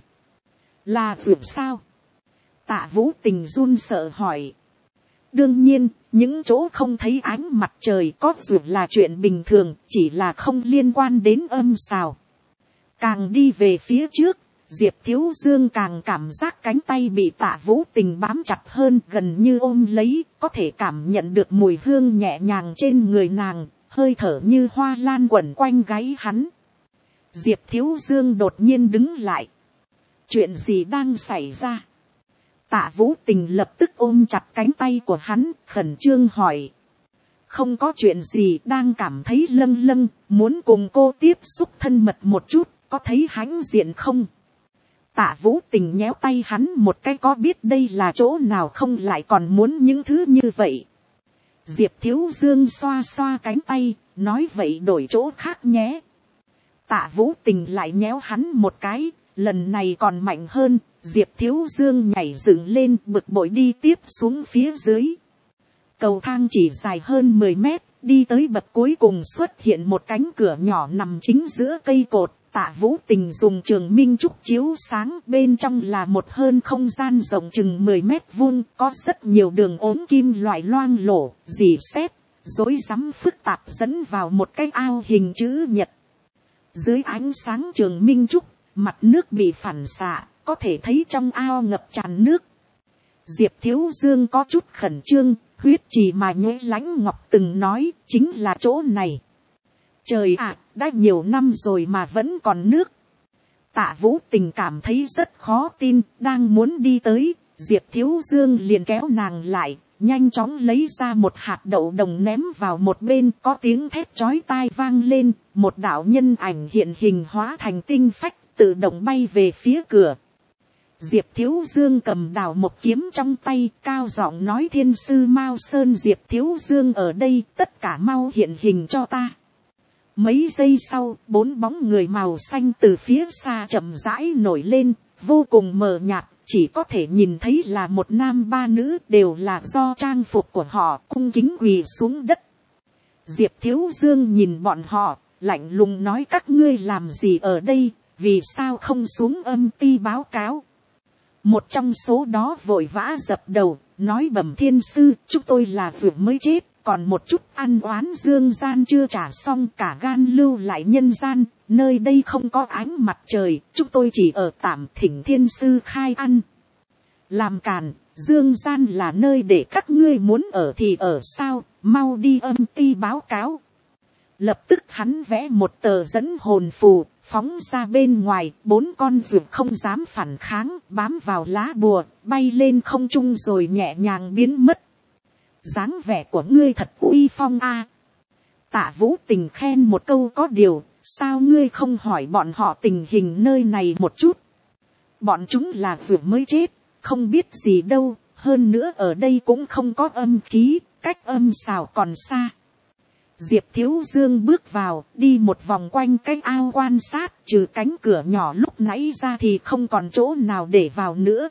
Là vượt sao? Tạ Vũ Tình run sợ hỏi. Đương nhiên, những chỗ không thấy ánh mặt trời có vượt là chuyện bình thường, chỉ là không liên quan đến âm xào. Càng đi về phía trước, Diệp Thiếu Dương càng cảm giác cánh tay bị Tạ Vũ Tình bám chặt hơn, gần như ôm lấy, có thể cảm nhận được mùi hương nhẹ nhàng trên người nàng, hơi thở như hoa lan quẩn quanh gáy hắn. Diệp Thiếu Dương đột nhiên đứng lại. chuyện gì đang xảy ra? Tạ Vũ Tình lập tức ôm chặt cánh tay của hắn, khẩn trương hỏi. Không có chuyện gì, đang cảm thấy lâng lâng, muốn cùng cô tiếp xúc thân mật một chút, có thấy hãnh diện không? Tạ Vũ Tình nhéo tay hắn một cái, có biết đây là chỗ nào không, lại còn muốn những thứ như vậy. Diệp Thiếu Dương xoa xoa cánh tay, nói vậy đổi chỗ khác nhé. Tạ Vũ Tình lại nhéo hắn một cái, lần này còn mạnh hơn. Diệp Thiếu Dương nhảy dựng lên, bực bội đi tiếp xuống phía dưới. Cầu thang chỉ dài hơn 10 mét, đi tới bậc cuối cùng xuất hiện một cánh cửa nhỏ nằm chính giữa cây cột. Tạ Vũ Tình dùng trường minh trúc chiếu sáng, bên trong là một hơn không gian rộng chừng 10 mét vuông, có rất nhiều đường ốm kim loại loang lổ, rỉ sét, rối rắm phức tạp dẫn vào một cái ao hình chữ nhật. Dưới ánh sáng trường minh trúc, mặt nước bị phản xạ, có thể thấy trong ao ngập tràn nước. Diệp Thiếu Dương có chút khẩn trương, huyết trì mà Nhuế Lãnh Ngọc từng nói, chính là chỗ này. Trời ạ, đã nhiều năm rồi mà vẫn còn nước. Tạ Vũ Tình cảm thấy rất khó tin, đang muốn đi tới, Diệp Thiếu Dương liền kéo nàng lại, nhanh chóng lấy ra một hạt đậu đồng ném vào một bên, có tiếng thét chói tai vang lên, một đạo nhân ảnh hiện hình hóa thành tinh phách, tự động bay về phía cửa. Diệp Thiếu Dương cầm đào một kiếm trong tay, cao giọng nói: Thiên sư Mao Sơn Diệp Thiếu Dương ở đây, tất cả mau hiện hình cho ta. Mấy giây sau, 4 bóng người màu xanh từ phía xa chậm rãi nổi lên, vô cùng mờ nhạt, chỉ có thể nhìn thấy là một nam 3 nữ, đều là do trang phục của họ cung kính quỳ xuống đất. Diệp Thiếu Dương nhìn bọn họ, lạnh lùng nói: các ngươi làm gì ở đây, vì sao không xuống âm ty báo cáo? Một trong số đó vội vã dập đầu, nói: bẩm thiên sư, chúng tôi là vừa mới chết, còn một chút ăn oán dương gian chưa trả xong, cả gan lưu lại nhân gian, nơi đây không có ánh mặt trời, chúng tôi chỉ ở tạm, thỉnh thiên sư khai ăn. Làm càn, dương gian là nơi để các ngươi muốn ở thì ở sao, mau đi âm ty báo cáo. Lập tức hắn vẽ một tờ dẫn hồn phù, phóng ra bên ngoài, 4 con vượt không dám phản kháng, bám vào lá bùa, bay lên không trung rồi nhẹ nhàng biến mất. Dáng vẻ của ngươi thật uy phong a. Tạ Vũ Tình khen một câu, có điều, sao ngươi không hỏi bọn họ tình hình nơi này một chút? Bọn chúng là vừa mới chết, không biết gì đâu, hơn nữa ở đây cũng không có âm khí, cách âm xào còn xa. Diệp Thiếu Dương bước vào, đi một vòng quanh cái ao quan sát, trừ cánh cửa nhỏ lúc nãy ra thì không còn chỗ nào để vào nữa.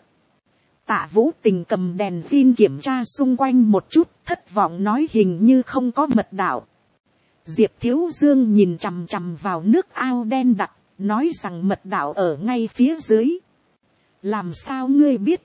Tạ Vũ Tình cầm đèn pin kiểm tra xung quanh một chút, thất vọng nói: hình như không có mật đạo. Diệp Thiếu Dương nhìn chằm chằm vào nước ao đen đặc, nói rằng mật đạo ở ngay phía dưới. Làm sao ngươi biết?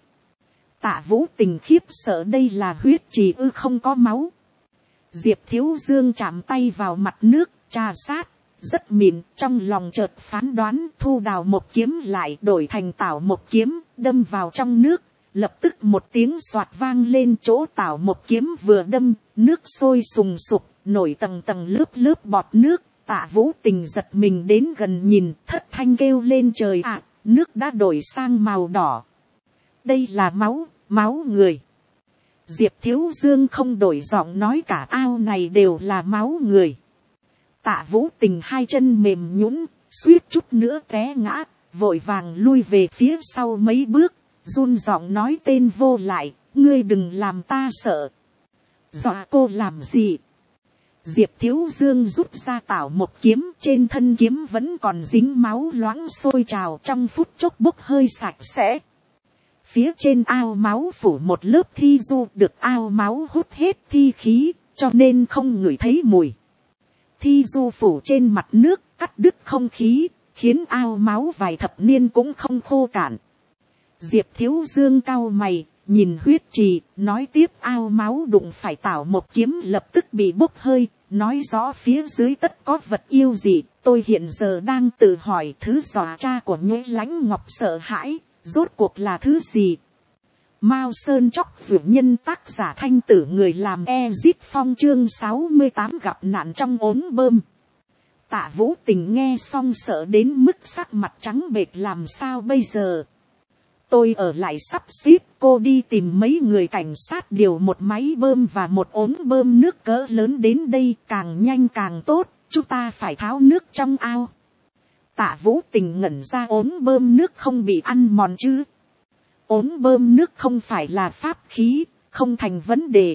Tạ Vũ Tình khiếp sợ, đây là huyết trì ư, không có máu. Diệp Thiếu Dương chạm tay vào mặt nước, trà sát, rất mịn, trong lòng chợt phán đoán, thu đào một kiếm lại đổi thành tảo một kiếm, đâm vào trong nước. Lập tức một tiếng xoạt vang lên, chỗ tảo một kiếm vừa đâm, nước sôi sùng sục, nổi tầng tầng lớp lớp bọt nước. Tạ Vũ Tình giật mình đến gần nhìn, thất thanh kêu lên: trời ạ, nước đã đổi sang màu đỏ. Đây là máu, máu người. Diệp Thiếu Dương không đổi giọng nói: cả ao này đều là máu người. Tạ Vũ Tình hai chân mềm nhũn, suýt chút nữa té ngã, vội vàng lui về phía sau mấy bước, run giọng nói: tên vô lại, ngươi đừng làm ta sợ. Dọa cô làm gì? Diệp Thiếu Dương rút ra tảo một kiếm, trên thân kiếm vẫn còn dính máu loãng sôi trào, trong phút chốc bốc hơi sạch sẽ. Phía trên ao máu phủ một lớp thi du, được ao máu hút hết thi khí, cho nên không ngửi thấy mùi. Thi du phủ trên mặt nước, cắt đứt không khí, khiến ao máu vài thập niên cũng không khô cạn. Diệp Thiếu Dương cau mày, nhìn huyết trì, nói tiếp: ao máu đụng phải tảo một kiếm lập tức bị bốc hơi, nói rõ phía dưới tất có vật yêu gì. Tôi hiện giờ đang tự hỏi, thứ dọa cha của Nhuế Lãnh Ngọc sợ hãi, rốt cuộc là thứ gì? Mao Sơn Chóc Vượt Nhân, tác giả Thanh Tử, người làm Ezit Phong, chương 68 gặp nạn trong ống bơm. Tạ Vũ Tình nghe xong sợ đến mức sắc mặt trắng bệch, làm sao bây giờ? tôi ở lại sắp xếp cô đi tìm mấy người cảnh sát điều một máy bơm và một ống bơm nước cỡ lớn đến đây, càng nhanh càng tốt, chúng ta phải tháo nước trong ao. Tạ Vũ Tình ngẩn ra, ống bơm nước không bị ăn mòn chứ? Ống bơm nước không phải là pháp khí, không thành vấn đề.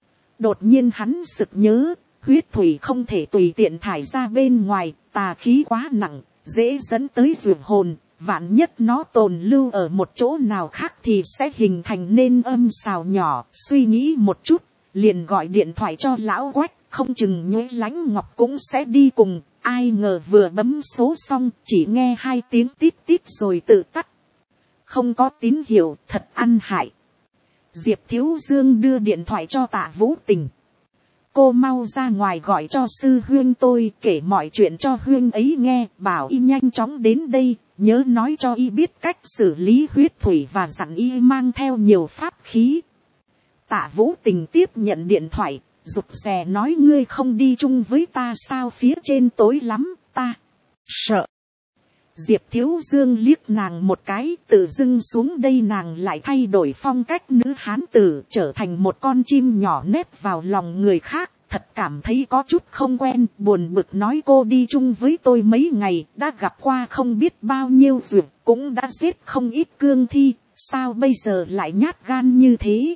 Đột nhiên hắn sực nhớ, huyết thủy không thể tùy tiện thải ra bên ngoài, tà khí quá nặng, dễ dẫn tới dược hồn. Vạn nhất nó tồn lưu ở một chỗ nào khác thì sẽ hình thành nên âm xào nhỏ. Suy nghĩ một chút, liền gọi điện thoại cho lão Quách, không chừng Nhuế Lãnh Ngọc cũng sẽ đi cùng. Ai ngờ vừa bấm số xong, chỉ nghe 2 tiếng tít tít rồi tự tắt. Không có tín hiệu, thật ăn hại. Diệp Thiếu Dương đưa điện thoại cho Tạ Vũ Tình. Cô mau ra ngoài gọi cho sư huynh tôi, kể mọi chuyện cho huynh ấy nghe, bảo y nhanh chóng đến đây, nhớ nói cho y biết cách xử lý huyết thủy và dặn y mang theo nhiều pháp khí. Tạ Vũ Tình tiếp nhận điện thoại, rụt rè nói, ngươi không đi chung với ta sao, phía trên tối lắm, ta sợ. Diệp Thiếu Dương liếc nàng một cái, tự dưng xuống đây nàng lại thay đổi phong cách nữ hán tử, trở thành một con chim nhỏ nép vào lòng người khác, thật cảm thấy có chút không quen, buồn bực nói, cô đi chung với tôi mấy ngày, đã gặp qua không biết bao nhiêu việc, cũng đã giết không ít cương thi, sao bây giờ lại nhát gan như thế?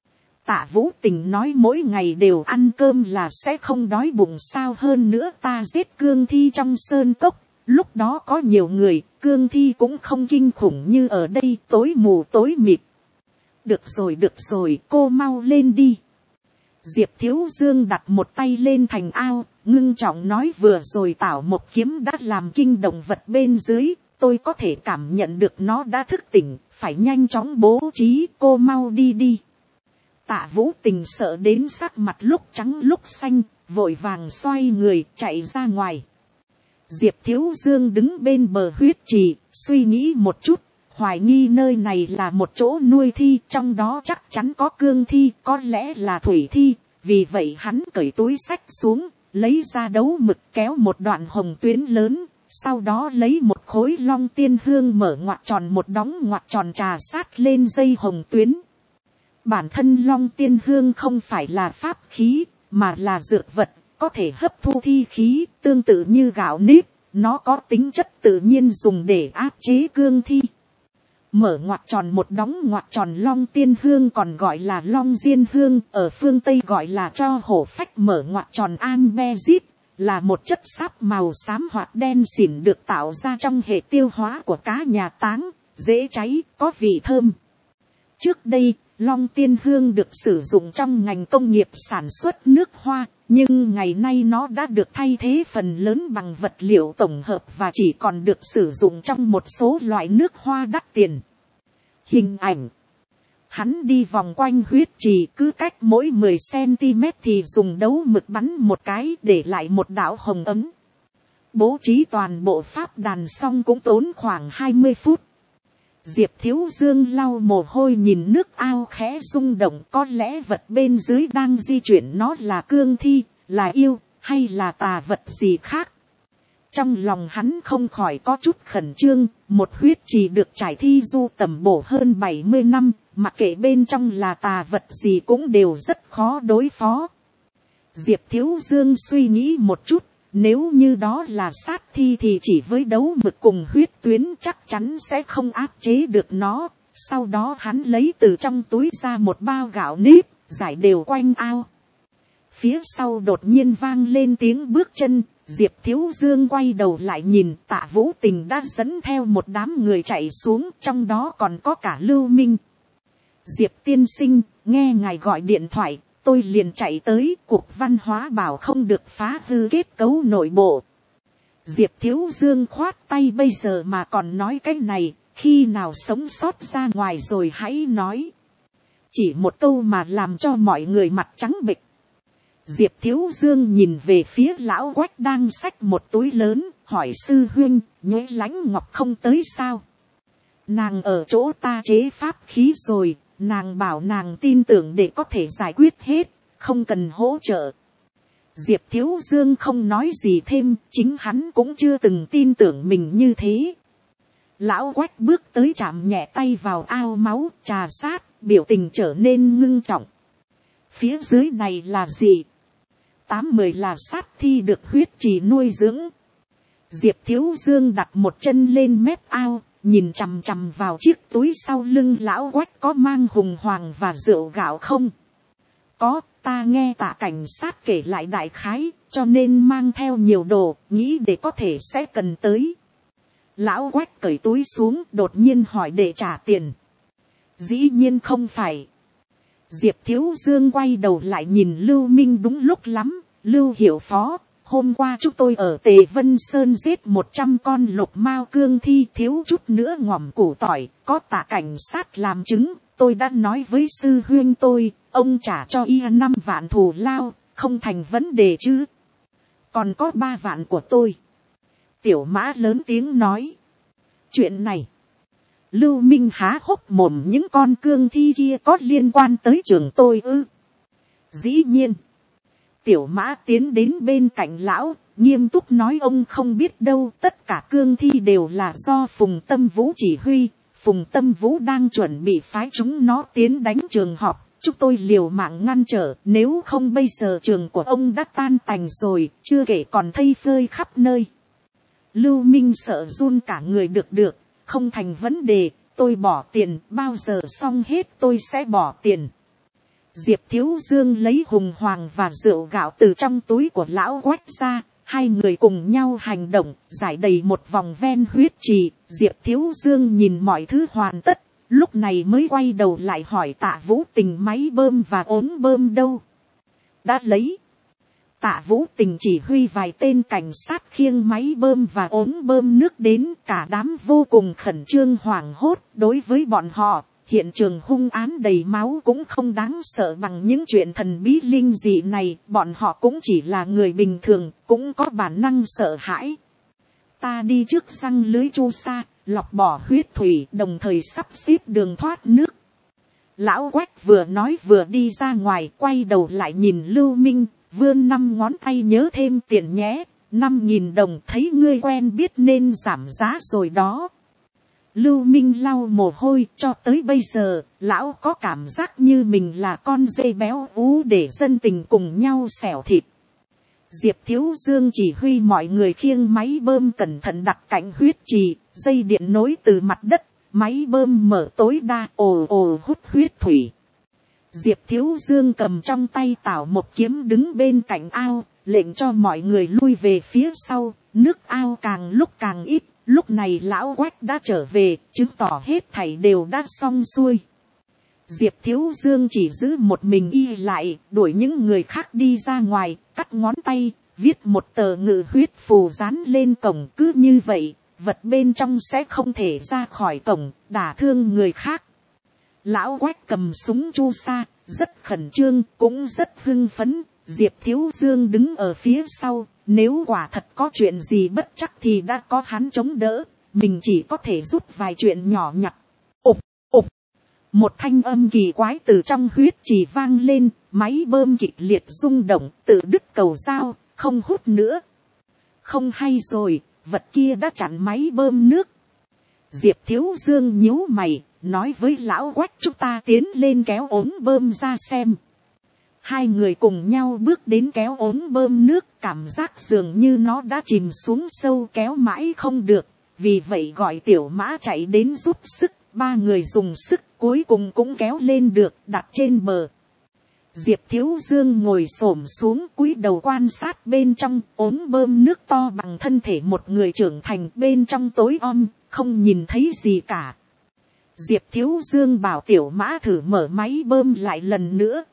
Tạ Vũ Tình nói, mỗi ngày đều ăn cơm là sẽ không đói bụng sao, hơn nữa ta giết cương thi trong sơn cốc. Lúc đó có nhiều người, cương thi cũng không kinh khủng như ở đây, tối mù tối mịt. Được rồi, cô mau lên đi. Diệp Thiếu Dương đặt một tay lên thành ao, ngưng trọng nói, vừa rồi Tảo Một kiếm đã làm kinh động vật bên dưới, tôi có thể cảm nhận được nó đã thức tỉnh, phải nhanh chóng bố trí, cô mau đi đi. Tạ Vũ Tình sợ đến sắc mặt lúc trắng lúc xanh, vội vàng xoay người chạy ra ngoài. Diệp Thiếu Dương đứng bên bờ huyết trì, suy nghĩ một chút, hoài nghi nơi này là một chỗ nuôi thi, trong đó chắc chắn có cương thi, có lẽ là thủy thi, vì vậy hắn cởi túi xách xuống, lấy ra đấu mực kéo một đoạn hồng tuyến lớn, sau đó lấy một khối long tiên hương mở ngoặc tròn một đóng ngoặc tròn trà sát lên dây hồng tuyến. Bản thân long tiên hương không phải là pháp khí, mà là dược vật, có thể hấp thu thi khí, tương tự như gạo nếp, nó có tính chất tự nhiên dùng để áp chế cương thi. Mở ngoặc tròn một đóng ngoặc tròn long tiên hương còn gọi là long diên hương, ở phương Tây gọi là cho hổ phách. Mở ngoặc tròn ambezit là một chất sáp màu xám hoặc đen xỉn được tạo ra trong hệ tiêu hóa của cá nhà táng, dễ cháy, có vị thơm. Trước đây, long tiên hương được sử dụng trong ngành công nghiệp sản xuất nước hoa, nhưng ngày nay nó đã được thay thế phần lớn bằng vật liệu tổng hợp và chỉ còn được sử dụng trong một số loại nước hoa đắt tiền. Hình ảnh. Hắn đi vòng quanh huyết trì, cứ cách mỗi 10 cm thì dùng đấu mực bắn một cái để lại một đạo hồng ấm. Bố trí toàn bộ pháp đàn xong cũng tốn khoảng 20 phút. Diệp Thiếu Dương lau mồ hôi nhìn nước ao khẽ rung động, có lẽ vật bên dưới đang di chuyển, nó là cương thi, là yêu, hay là tà vật gì khác. Trong lòng hắn không khỏi có chút khẩn trương, một huyết trì được trải thi du tầm bổ hơn 70 năm, mặc kệ bên trong là tà vật gì cũng đều rất khó đối phó. Diệp Thiếu Dương suy nghĩ một chút, nếu như đó là sát thi thì chỉ với đấu mực cùng huyết tuyến chắc chắn sẽ không áp chế được nó. Sau đó hắn lấy từ trong túi ra một bao gạo nếp, rải đều quanh ao. Phía sau đột nhiên vang lên tiếng bước chân, Diệp Thiếu Dương quay đầu lại nhìn, Tạ Vũ Tình đã dẫn theo một đám người chạy xuống, trong đó còn có cả Lưu Minh. Diệp tiên sinh, nghe ngài gọi điện thoại, tôi liền chạy tới, Cục Văn hóa bảo không được phá hư kết cấu nội bộ. Diệp Thiếu Dương khoát tay, bây giờ mà còn nói cái này, khi nào sống sót ra ngoài rồi hãy nói. Chỉ một câu mà làm cho mọi người mặt trắng bệch. Diệp Thiếu Dương nhìn về phía lão Quách đang xách một túi lớn, hỏi sư huynh, Nhuế Lãnh Ngọc không tới sao? Nàng ở chỗ ta chế pháp khí rồi, nàng bảo nàng tin tưởng để có thể giải quyết hết, không cần hỗ trợ. Diệp Thiếu Dương không nói gì thêm, chính hắn cũng chưa từng tin tưởng mình như thế. Lão Quách bước tới chạm nhẹ tay vào ao máu trà sát, biểu tình trở nên ngưng trọng. Phía dưới này là gì? 8-10 là sát thi được huyết trì nuôi dưỡng. Diệp Thiếu Dương đặt một chân lên mép ao, nhìn chằm chằm vào chiếc túi sau lưng lão Quách có mang hùng hoàng và rượu gạo không? Có, ta nghe Tạ cảnh sát kể lại đại khái, cho nên mang theo nhiều đồ, nghĩ để có thể sẽ cần tới. Lão Quách cởi túi xuống, đột nhiên hỏi để trả tiền. Dĩ nhiên không phải. Diệp Thiếu Dương quay đầu lại nhìn Lưu Minh đúng lúc lắm. Lưu Hiểu Phó, hôm qua chúng tôi ở Tề Vân Sơn giết 100 con lục mao cương thi, thiếu chút nữa ngòm củ tỏi, có Tạ cảnh sát làm chứng. Tôi đã nói với sư huynh tôi, ông trả cho y 5 vạn thù lao, không thành vấn đề chứ. Còn có 3 vạn của tôi. Tiểu Mã lớn tiếng nói. Chuyện này, Lưu Minh há hốc mồm, những con cương thi kia có liên quan tới trường tôi ư? Dĩ nhiên. Tiểu Mã tiến đến bên cạnh lão, nghiêm túc nói ông không biết đâu, tất cả cương thi đều là do Phùng Tâm Vũ chỉ huy. Phùng Tâm Vũ đang chuẩn bị phái chúng nó tiến đánh trường học, chúng tôi liều mạng ngăn trở, nếu không bây giờ trường của ông đã tan tành rồi, chưa kể còn thây phơi khắp nơi. Lưu Minh sợ run cả người. Được, không thành vấn đề, tôi bỏ tiền, bao giờ xong hết tôi sẽ bỏ tiền. Diệp Thiếu Dương lấy hùng hoàng và rượu gạo từ trong túi của lão Quách ra, hai người cùng nhau hành động, giải đầy một vòng ven huyết trì. Diệp Thiếu Dương nhìn mọi thứ hoàn tất, lúc này mới quay đầu lại hỏi Tạ Vũ Tình máy bơm và ống bơm đâu. Đã lấy. Tạ Vũ Tình chỉ huy vài tên cảnh sát khiêng máy bơm và ống bơm nước đến, cả đám vô cùng khẩn trương hoảng hốt. Đối với bọn họ, hiện trường hung án đầy máu cũng không đáng sợ bằng những chuyện thần bí linh dị này, bọn họ cũng chỉ là người bình thường, cũng có bản năng sợ hãi. Ta đi trước răng lưới chu sa, lọc bỏ huyết thủy, đồng thời sắp xếp đường thoát nước. Lão Quách vừa nói vừa đi ra ngoài, quay đầu lại nhìn Lưu Minh, vươn 5 ngón tay, nhớ thêm tiền nhé, 5.000 đồng, thấy ngươi quen biết nên giảm giá rồi đó. Lưu Minh lau mồ hôi, cho tới bây giờ, lão có cảm giác như mình là con dê béo ú để dân tình cùng nhau xẻo thịt. Diệp Thiếu Dương chỉ huy mọi người khiêng máy bơm cẩn thận đặt cạnh huyết trì, dây điện nối từ mặt đất, máy bơm mở tối đa, ồ ồ hút huyết thủy. Diệp Thiếu Dương cầm trong tay tảo một kiếm đứng bên cạnh ao, lệnh cho mọi người lui về phía sau, nước ao càng lúc càng ít. Lúc này lão Quách đã trở về, chứng tỏ hết thảy đều đã xong xuôi. Diệp Thiếu Dương chỉ giữ một mình y lại, đuổi những người khác đi ra ngoài, cắt ngón tay, viết một tờ ngự huyết phù dán lên cổng. Cứ như vậy, vật bên trong sẽ không thể ra khỏi cổng, đả thương người khác. Lão Quách cầm súng chu sa, rất khẩn trương, cũng rất hưng phấn. Diệp Thiếu Dương đứng ở phía sau, nếu quả thật có chuyện gì bất trắc thì đã có hắn chống đỡ, mình chỉ có thể giúp vài chuyện nhỏ nhặt. Ụp, ụp, một thanh âm kỳ quái từ trong huyết trì vang lên, máy bơm kịch liệt rung động, tự đứt cầu dao, không hút nữa. Không hay rồi, vật kia đã chặn máy bơm nước. Diệp Thiếu Dương nhíu mày, nói với lão Quách chúng ta tiến lên kéo ống bơm ra xem. Hai người cùng nhau bước đến kéo ống bơm nước, cảm giác dường như nó đã chìm xuống sâu, kéo mãi không được. Vì vậy gọi Tiểu Mã chạy đến giúp sức, 3 người dùng sức cuối cùng cũng kéo lên được, đặt trên bờ. Diệp Thiếu Dương ngồi xổm xuống cúi đầu quan sát bên trong, ống bơm nước to bằng thân thể một người trưởng thành, bên trong tối om, không nhìn thấy gì cả. Diệp Thiếu Dương bảo Tiểu Mã thử mở máy bơm lại lần nữa.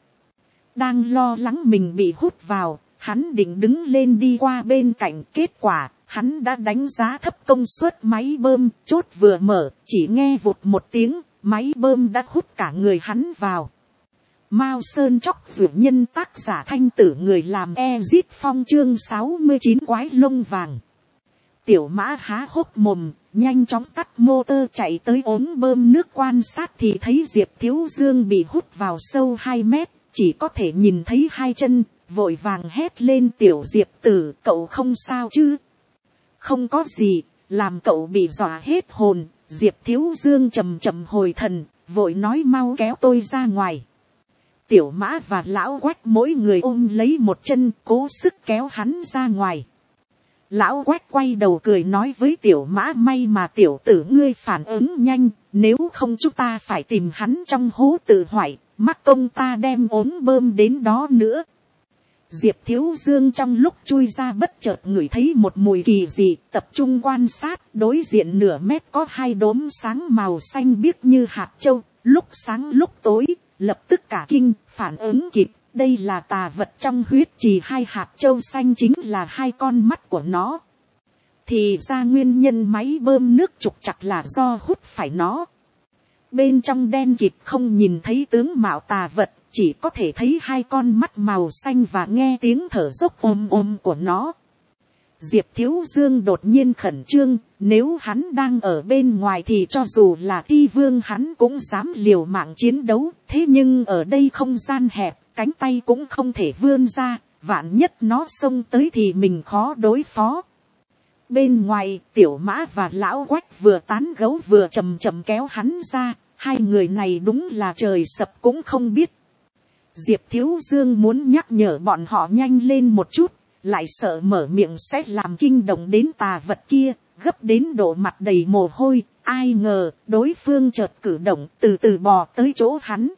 Đang lo lắng mình bị hút vào, hắn định đứng lên đi qua bên cạnh, kết quả, hắn đã đánh giá thấp công suất máy bơm, chốt vừa mở, chỉ nghe vụt một tiếng, máy bơm đã hút cả người hắn vào. Mao Sơn Chóc Dược Nhân, tác giả Thanh Tử, người làm Ezit Phong, chương 69 quái lông vàng. Tiểu Mã há hốc mồm, nhanh chóng tắt motor chạy tới ống bơm nước quan sát thì thấy Diệp Thiếu Dương bị hút vào sâu 2 mét. Chỉ có thể nhìn thấy 2 chân, vội vàng hét lên Tiểu Diệp tử, cậu không sao chứ? Không có gì, làm cậu bị dọa hết hồn. Diệp Thiếu Dương chầm chậm hồi thần, vội nói mau kéo tôi ra ngoài. Tiểu Mã và Lão Quách mỗi người ôm lấy một chân, cố sức kéo hắn ra ngoài. Lão Quách quay đầu cười nói với Tiểu Mã, may mà tiểu tử ngươi phản ứng nhanh, nếu không chúng ta phải tìm hắn trong hố tự hoại, mắc công ta đem ốm bơm đến đó nữa. Diệp Thiếu Dương trong lúc chui ra bất chợt ngửi thấy một mùi kỳ dị, tập trung quan sát, đối diện nửa mét có hai đốm sáng màu xanh biếc như hạt châu, lúc sáng lúc tối, lập tức cả kinh, phản ứng kịp, đây là tà vật trong huyết trì, hai hạt châu xanh chính là hai con mắt của nó. Thì ra nguyên nhân máy bơm nước trục trặc là do hút phải nó. Bên trong đen kịt không nhìn thấy tướng mạo tà vật, chỉ có thể thấy hai con mắt màu xanh và nghe tiếng thở dốc ôm ôm của nó. Diệp Thiếu Dương đột nhiên khẩn trương, nếu hắn đang ở bên ngoài thì cho dù là Ti Vương hắn cũng dám liều mạng chiến đấu, thế nhưng ở đây không gian hẹp, cánh tay cũng không thể vươn ra, vạn nhất nó xông tới thì mình khó đối phó. Bên ngoài, Tiểu Mã và Lão Quách vừa tán gấu vừa chầm chậm kéo hắn ra, hai người này đúng là trời sập cũng không biết. Diệp Thiếu Dương muốn nhắc nhở bọn họ nhanh lên một chút, lại sợ mở miệng sẽ làm kinh động đến tà vật kia, gấp đến độ mặt đầy mồ hôi, ai ngờ đối phương chợt cử động từ từ bò tới chỗ hắn.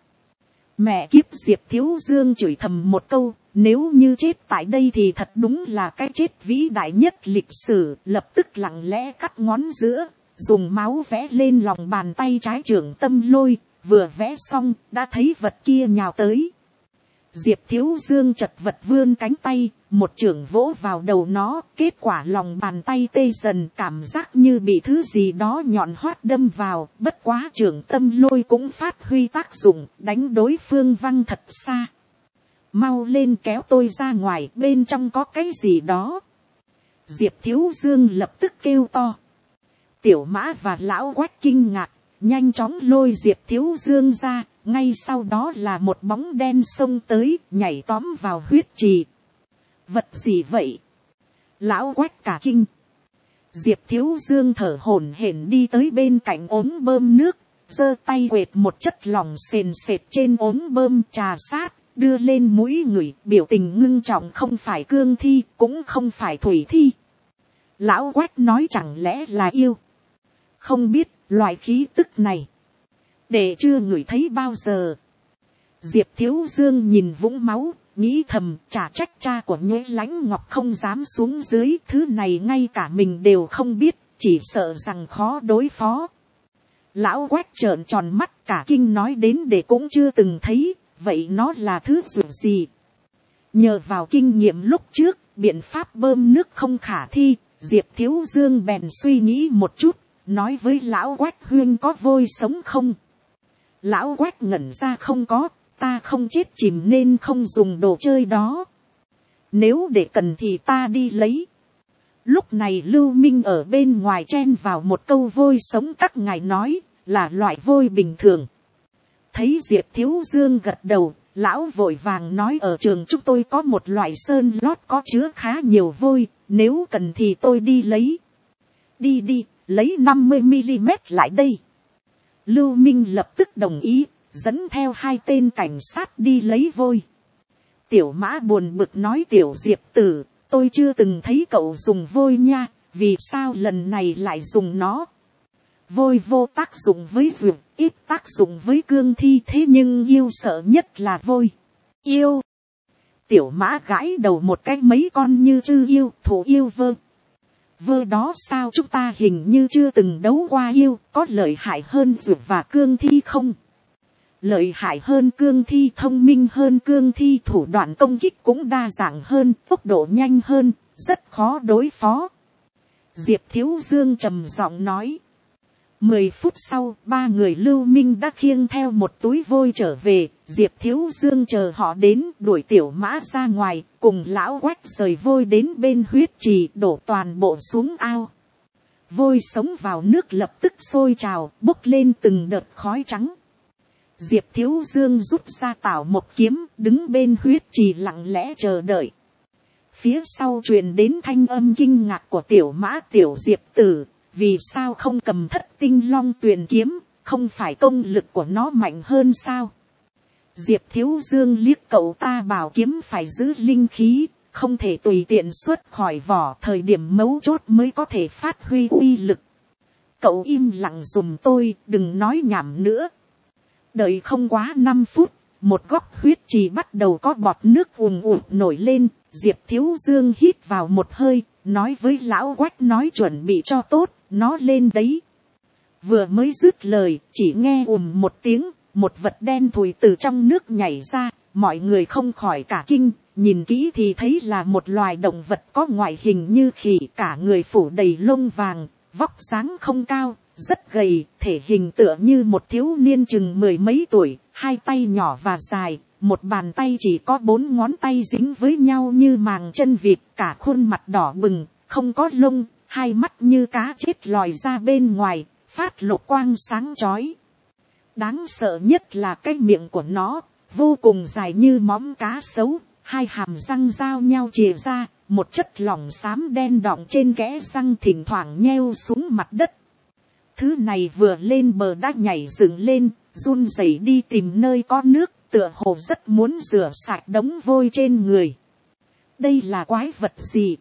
Mẹ kiếp, Diệp Thiếu Dương chửi thầm một câu, nếu như chết tại đây thì thật đúng là cái chết vĩ đại nhất lịch sử, lập tức lặng lẽ cắt ngón giữa, dùng máu vẽ lên lòng bàn tay trái Trưởng Tâm Lôi, vừa vẽ xong đã thấy vật kia nhào tới. Diệp Thiếu Dương chật vật vươn cánh tay, một chưởng vỗ vào đầu nó, kết quả lòng bàn tay tê dần, cảm giác như bị thứ gì đó nhọn hoắt đâm vào, bất quá Trưởng Tâm Lôi cũng phát huy tác dụng, đánh đối phương văng thật xa. Mau lên kéo tôi ra ngoài, bên trong có cái gì đó. Diệp Thiếu Dương lập tức kêu to. Tiểu Mã và Lão Quách kinh ngạc, nhanh chóng lôi Diệp Thiếu Dương ra, ngay sau đó là một bóng đen xông tới, nhảy tóm vào huyết trì. Vật gì vậy? Lão Quách cả kinh. Diệp Thiếu Dương thở hổn hển đi tới bên cạnh ống bơm nước, giơ tay quệt một chất lỏng sền sệt trên ống bơm, trà sát, đưa lên mũi ngửi, biểu tình ngưng trọng, không phải cương thi, cũng không phải thủy thi. Lão Quách nói chẳng lẽ là yêu? Không biết, loại khí tức này để chưa ngửi thấy bao giờ. Diệp Thiếu Dương nhìn vũng máu, nghĩ thầm, chả trách cha của Nhuế Lãnh Ngọc không dám xuống dưới, thứ này ngay cả mình đều không biết, chỉ sợ rằng khó đối phó. Lão Quách trợn tròn mắt cả kinh nói, đến để cũng chưa từng thấy, vậy nó là thứ gì? Nhờ vào kinh nghiệm lúc trước, biện pháp bơm nước không khả thi, Diệp Thiếu Dương bèn suy nghĩ một chút, nói với Lão Quách, huyên có vôi sống không? Lão Quách ngẩn ra, không có, ta không chết chìm nên không dùng đồ chơi đó. Nếu để cần thì ta đi lấy. Lúc này Lưu Minh ở bên ngoài chen vào một câu, vôi sống các ngài nói là loại vôi bình thường. Thấy Diệp Thiếu Dương gật đầu, lão vội vàng nói, ở trường chúng tôi có một loại sơn lót có chứa khá nhiều vôi, nếu cần thì tôi đi lấy. Đi đi, lấy 50mm lại đây. Lưu Minh lập tức đồng ý, dẫn theo hai tên cảnh sát đi lấy vôi. Tiểu Mã buồn bực nói, Tiểu Diệp tử, tôi chưa từng thấy cậu dùng vôi nha, vì sao lần này lại dùng nó? Vôi vô tác dụng với dược, ít tác dụng với cương thi, thế nhưng yêu sợ nhất là vôi. Yêu. Tiểu Mã gãi đầu một cái, mấy con như chư yêu, thủ yêu vơ. Vơ đó sao, chúng ta hình như chưa từng đấu qua yêu, có lợi hại hơn dược và cương thi không? Lợi hại hơn cương thi, thông minh hơn cương thi, thủ đoạn công kích cũng đa dạng hơn, tốc độ nhanh hơn, rất khó đối phó. Diệp Thiếu Dương trầm giọng nói. 10 phút sau, ba người Lưu Minh đã khiêng theo một túi vôi trở về. Diệp Thiếu Dương chờ họ đến, đuổi Tiểu Mã ra ngoài, cùng Lão Quách rời vôi đến bên huyết trì, đổ toàn bộ xuống ao. Vôi sống vào nước lập tức sôi trào, bốc lên từng đợt khói trắng. Diệp Thiếu Dương rút ra Tảo Mộc kiếm, đứng bên huyết trì lặng lẽ chờ đợi. Phía sau truyền đến thanh âm kinh ngạc của Tiểu Mã, Tiểu Diệp tử, vì sao không cầm thất tinh long tuyền kiếm, không phải công lực của nó mạnh hơn sao. Diệp Thiếu Dương liếc cậu ta bảo kiếm phải giữ linh khí, không thể tùy tiện xuất khỏi vỏ, thời điểm mấu chốt mới có thể phát huy uy lực. Cậu im lặng giùm tôi, đừng nói nhảm nữa. Đợi không quá 5 phút, một góc huyết trì bắt đầu có bọt nước ùn ùn nổi lên. Diệp Thiếu Dương hít vào một hơi, nói với lão Quách nói chuẩn bị cho tốt, nó lên đấy. Vừa mới dứt lời, chỉ nghe một tiếng, một vật đen thùi từ trong nước nhảy ra, mọi người không khỏi cả kinh, nhìn kỹ thì thấy là một loài động vật có ngoại hình như khỉ, cả người phủ đầy lông vàng, vóc dáng không cao, rất gầy, thể hình tựa như một thiếu niên chừng 10 mấy tuổi, hai tay nhỏ và dài, một bàn tay chỉ có 4 ngón tay dính với nhau như màng chân vịt, cả khuôn mặt đỏ bừng, không có lông, hai mắt như cá chết lòi ra bên ngoài, phát lục quang sáng chói. Đáng sợ nhất là cái miệng của nó, vô cùng dài như móng cá sấu, hai hàm răng giao nhau chìa ra, một chất lỏng xám đen đọng trên kẽ răng thỉnh thoảng nheo xuống mặt đất. Thứ này vừa lên bờ đã nhảy dựng lên, run rẩy đi tìm nơi có nước, tựa hồ rất muốn rửa sạch đống vôi trên người. Đây là quái vật gì?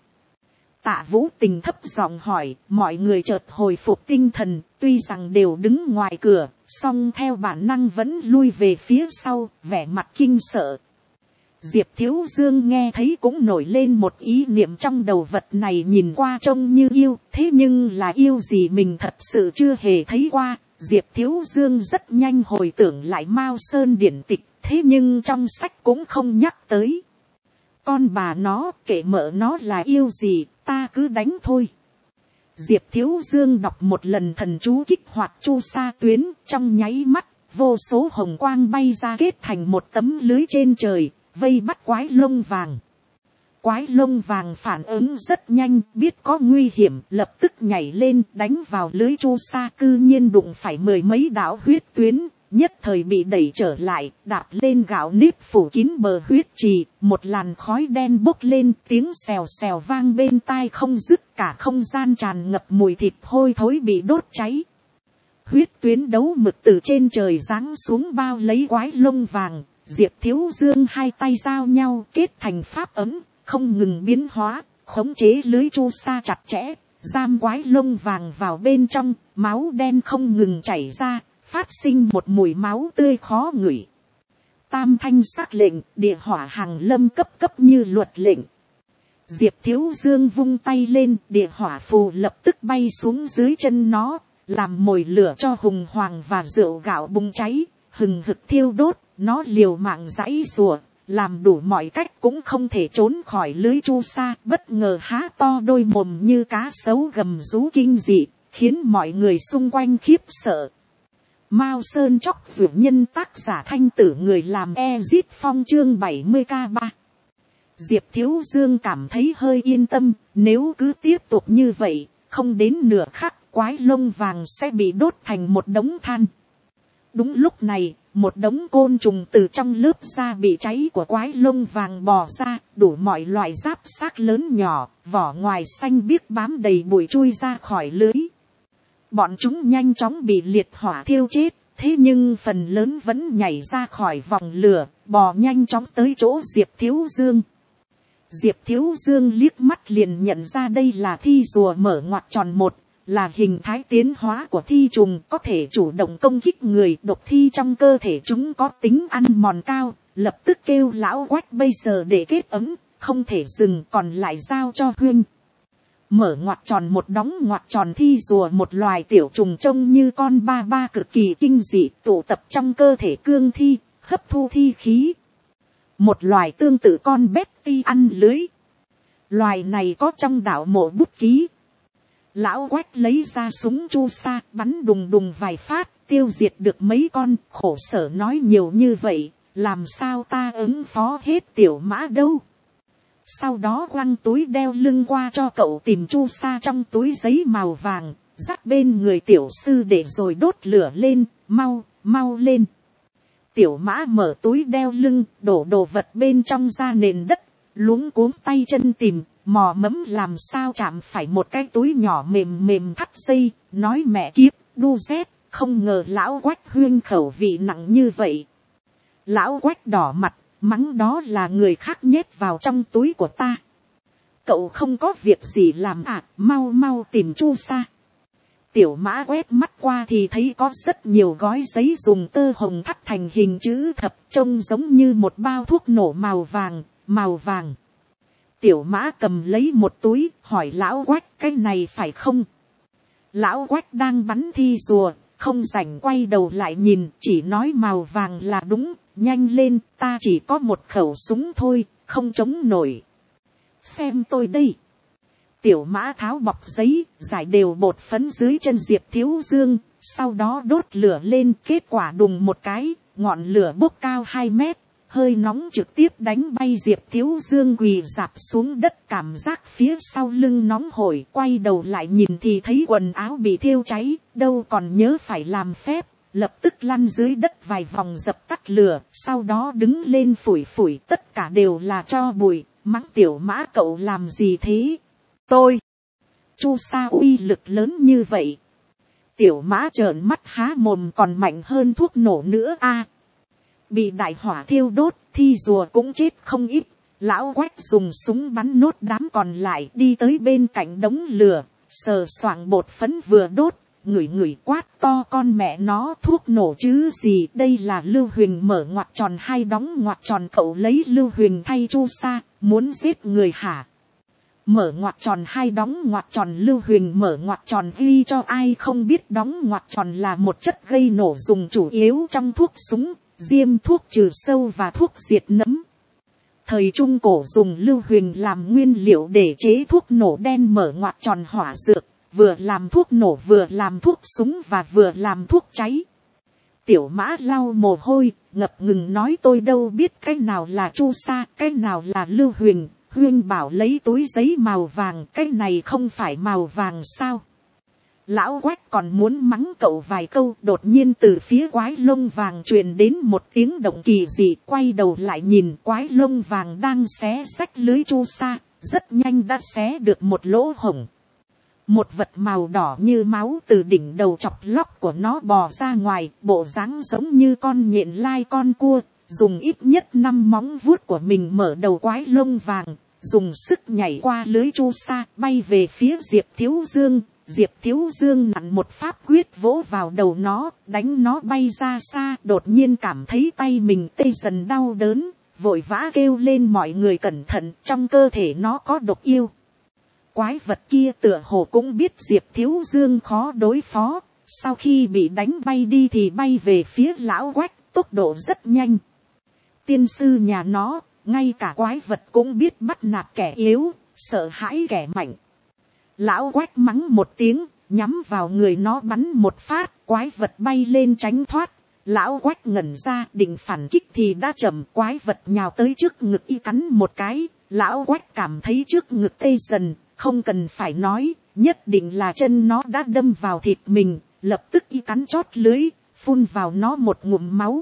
Tạ Vũ Tình thấp giọng hỏi, mọi người chợt hồi phục tinh thần, tuy rằng đều đứng ngoài cửa, song theo bản năng vẫn lui về phía sau, vẻ mặt kinh sợ. Diệp Thiếu Dương nghe thấy cũng nổi lên một ý niệm trong đầu, vật này nhìn qua trông như yêu, thế nhưng là yêu gì mình thật sự chưa hề thấy qua. Diệp Thiếu Dương rất nhanh hồi tưởng lại Mao Sơn điển tịch, thế nhưng trong sách cũng không nhắc tới. Con bà nó, kệ mợ nó là yêu gì, ta cứ đánh thôi. Diệp Thiếu Dương đọc một lần thần chú kích hoạt chu sa tuyến, trong nháy mắt, vô số hồng quang bay ra kết thành một tấm lưới trên trời, vây bắt quái lông vàng. Quái lông vàng phản ứng rất nhanh, biết có nguy hiểm, lập tức nhảy lên đánh vào lưới chu sa, cư nhiên đụng phải 10 mấy đạo huyết tuyến, nhất thời bị đẩy trở lại, đạp lên gạo nếp phủ kín bờ huyết trì, một làn khói đen bốc lên, tiếng xèo xèo vang bên tai không dứt, cả không gian tràn ngập mùi thịt hôi thối bị đốt cháy. Huyết tuyến đấu mực từ trên trời giáng xuống bao lấy quái lông vàng. Diệp Thiếu Dương hai tay giao nhau kết thành pháp ấm, không ngừng biến hóa, khống chế lưới chu sa chặt chẽ, giam quái lông vàng vào bên trong, máu đen không ngừng chảy ra, phát sinh một mùi máu tươi khó ngửi. Tam thanh sắc lệnh, địa hỏa hàng lâm cấp cấp như luật lệnh. Diệp Thiếu Dương vung tay lên, địa hỏa phù lập tức bay xuống dưới chân nó, làm mồi lửa cho hùng hoàng và rượu gạo bùng cháy, hừng hực thiêu đốt. Nó liều mạng giãy giụa, làm đủ mọi cách cũng không thể trốn khỏi lưới chu sa, bất ngờ há to đôi mồm như cá sấu gầm rú kinh dị, khiến mọi người xung quanh khiếp sợ. Mao Sơn Chóc Dược Nhân, tác giả Thanh Tử, người làm Ezit Phong, chương 70k3. Diệp Thiếu Dương cảm thấy hơi yên tâm, nếu cứ tiếp tục như vậy, không đến nửa khắc quái lông vàng sẽ bị đốt thành một đống than. Đúng lúc này, một đống côn trùng từ trong lớp da bị cháy của quái lông vàng bò ra, đủ mọi loại giáp xác lớn nhỏ, vỏ ngoài xanh biếc bám đầy bụi chui ra khỏi lưới. Bọn chúng nhanh chóng bị liệt hỏa thiêu chết, thế nhưng phần lớn vẫn nhảy ra khỏi vòng lửa, bò nhanh chóng tới chỗ Diệp Thiếu Dương. Diệp Thiếu Dương liếc mắt liền nhận ra đây là thi rùa mở ngoặc tròn một, là hình thái tiến hóa của thi trùng, có thể chủ động công kích người, độc thi trong cơ thể chúng có tính ăn mòn cao, lập tức kêu lão Quách bây giờ để kết ấm, không thể dừng, còn lại giao cho Huynh. Mở ngoặc tròn một, đóng ngoặc tròn thi rùa, một loài tiểu trùng trông như con ba ba cực kỳ kinh dị, tụ tập trong cơ thể cương thi, hấp thu thi khí. Một loài tương tự con Betty ăn lưới. Loài này có trong đạo mộ bút ký. Lão Quách lấy ra súng chu sa, bắn đùng đùng vài phát, tiêu diệt được mấy con, khổ sở nói nhiều như vậy, làm sao ta ứng phó hết Tiểu Mã đâu. Sau đó quăng túi đeo lưng qua cho cậu tìm chu sa trong túi giấy màu vàng, dắt bên người tiểu sư để rồi đốt lửa lên, mau lên. Tiểu Mã mở túi đeo lưng, đổ đồ vật bên trong ra nền đất, luống cuống tay chân tìm, mò mẫm làm sao chạm phải một cái túi nhỏ mềm mềm thắt dây, nói mẹ kiếp, đu dép, không ngờ lão Quách Huyên khẩu vị nặng như vậy. Lão Quách đỏ mặt, mắng đó là người khác nhét vào trong túi của ta. Cậu không có việc gì làm à, mau mau tìm Chu Sa. Tiểu Mã quét mắt qua thì thấy có rất nhiều gói giấy dùng tơ hồng thắt thành hình chữ thập, trông giống như một bao thuốc nổ màu vàng. Tiểu Mã cầm lấy một túi, hỏi lão Quách cái này phải không? Lão Quách đang bắn thi rùa, không rảnh quay đầu lại nhìn, chỉ nói màu vàng là đúng, nhanh lên, ta chỉ có một khẩu súng thôi, không chống nổi. Xem tôi đây. Tiểu Mã tháo bọc giấy, giải đều bột phấn dưới chân Diệp Thiếu Dương, sau đó đốt lửa lên, kết quả đùng một cái, ngọn lửa bốc cao 2 mét, hơi nóng trực tiếp đánh bay Diệp Thiếu Dương quỳ rạp xuống đất, cảm giác phía sau lưng nóng hổi, quay đầu lại nhìn thì thấy quần áo bị thiêu cháy, đâu còn nhớ phải làm phép, lập tức lăn dưới đất vài vòng dập tắt lửa, sau đó đứng lên phủi phủi, tất cả đều là tro bụi, mắng Tiểu Mã cậu làm gì thế? Tôi, Chu Sa uy lực lớn như vậy. Tiểu Mã trợn mắt há mồm, còn mạnh hơn thuốc nổ nữa a. Bị đại hỏa thiêu đốt, thi rùa cũng chết không ít. Lão Quách dùng súng bắn nốt đám còn lại, đi tới bên cạnh đống lửa, sờ soạng bột phấn vừa đốt, ngửi quát to con mẹ nó, thuốc nổ chứ gì, đây là Lưu Huỳnh mở ngoặc tròn 2 đóng ngoặc tròn, cậu lấy Lưu Huỳnh thay Chu Sa, muốn giết người hả? Mở ngoặc tròn 2 đóng ngoặc tròn, Lưu Huỳnh mở ngoặc tròn ghi cho ai không biết, đóng ngoặc tròn là một chất gây nổ dùng chủ yếu trong thuốc súng, diêm thuốc trừ sâu và thuốc diệt nấm. Thời Trung Cổ dùng Lưu Huỳnh làm nguyên liệu để chế thuốc nổ đen mở ngoặc tròn hỏa dược, vừa làm thuốc nổ vừa làm thuốc súng và vừa làm thuốc cháy. Tiểu Mã lau mồ hôi, ngập ngừng nói tôi đâu biết cái nào là Chu Sa, cái nào là Lưu Huỳnh. Huyên bảo lấy túi giấy màu vàng, cái này không phải màu vàng sao? Lão Quách còn muốn mắng cậu vài câu, đột nhiên từ phía quái lông vàng truyền đến một tiếng động kỳ dị, quay đầu lại nhìn, quái lông vàng đang xé xách lưới Chu Sa, rất nhanh đã xé được một lỗ hổng. Một vật màu đỏ như máu từ đỉnh đầu chọc lóc của nó bò ra ngoài, bộ dáng giống như con nhện lai con cua, dùng ít nhất 5 móng vuốt của mình mở đầu quái lông vàng, dùng sức nhảy qua lưới Chu Sa, bay về phía Diệp Thiếu Dương. Diệp Thiếu Dương nặn một pháp quyết vỗ vào đầu nó, đánh nó bay ra xa, đột nhiên cảm thấy tay mình tê dần đau đớn, vội vã kêu lên mọi người cẩn thận, trong cơ thể nó có độc yêu. Quái vật kia tựa hồ cũng biết Diệp Thiếu Dương khó đối phó, sau khi bị đánh bay đi thì bay về phía lão Quách, tốc độ rất nhanh. Tiên sư nhà nó, ngay cả quái vật cũng biết bắt nạt kẻ yếu, sợ hãi kẻ mạnh. Lão Quách mắng một tiếng, nhắm vào người nó bắn một phát, quái vật bay lên tránh thoát. Lão Quách ngẩn ra, định phản kích thì đã chậm, quái vật nhào tới trước ngực y cắn một cái. Lão Quách cảm thấy trước ngực tê dần, không cần phải nói, nhất định là chân nó đã đâm vào thịt mình, lập tức y cắn chót lưới, phun vào nó một ngụm máu.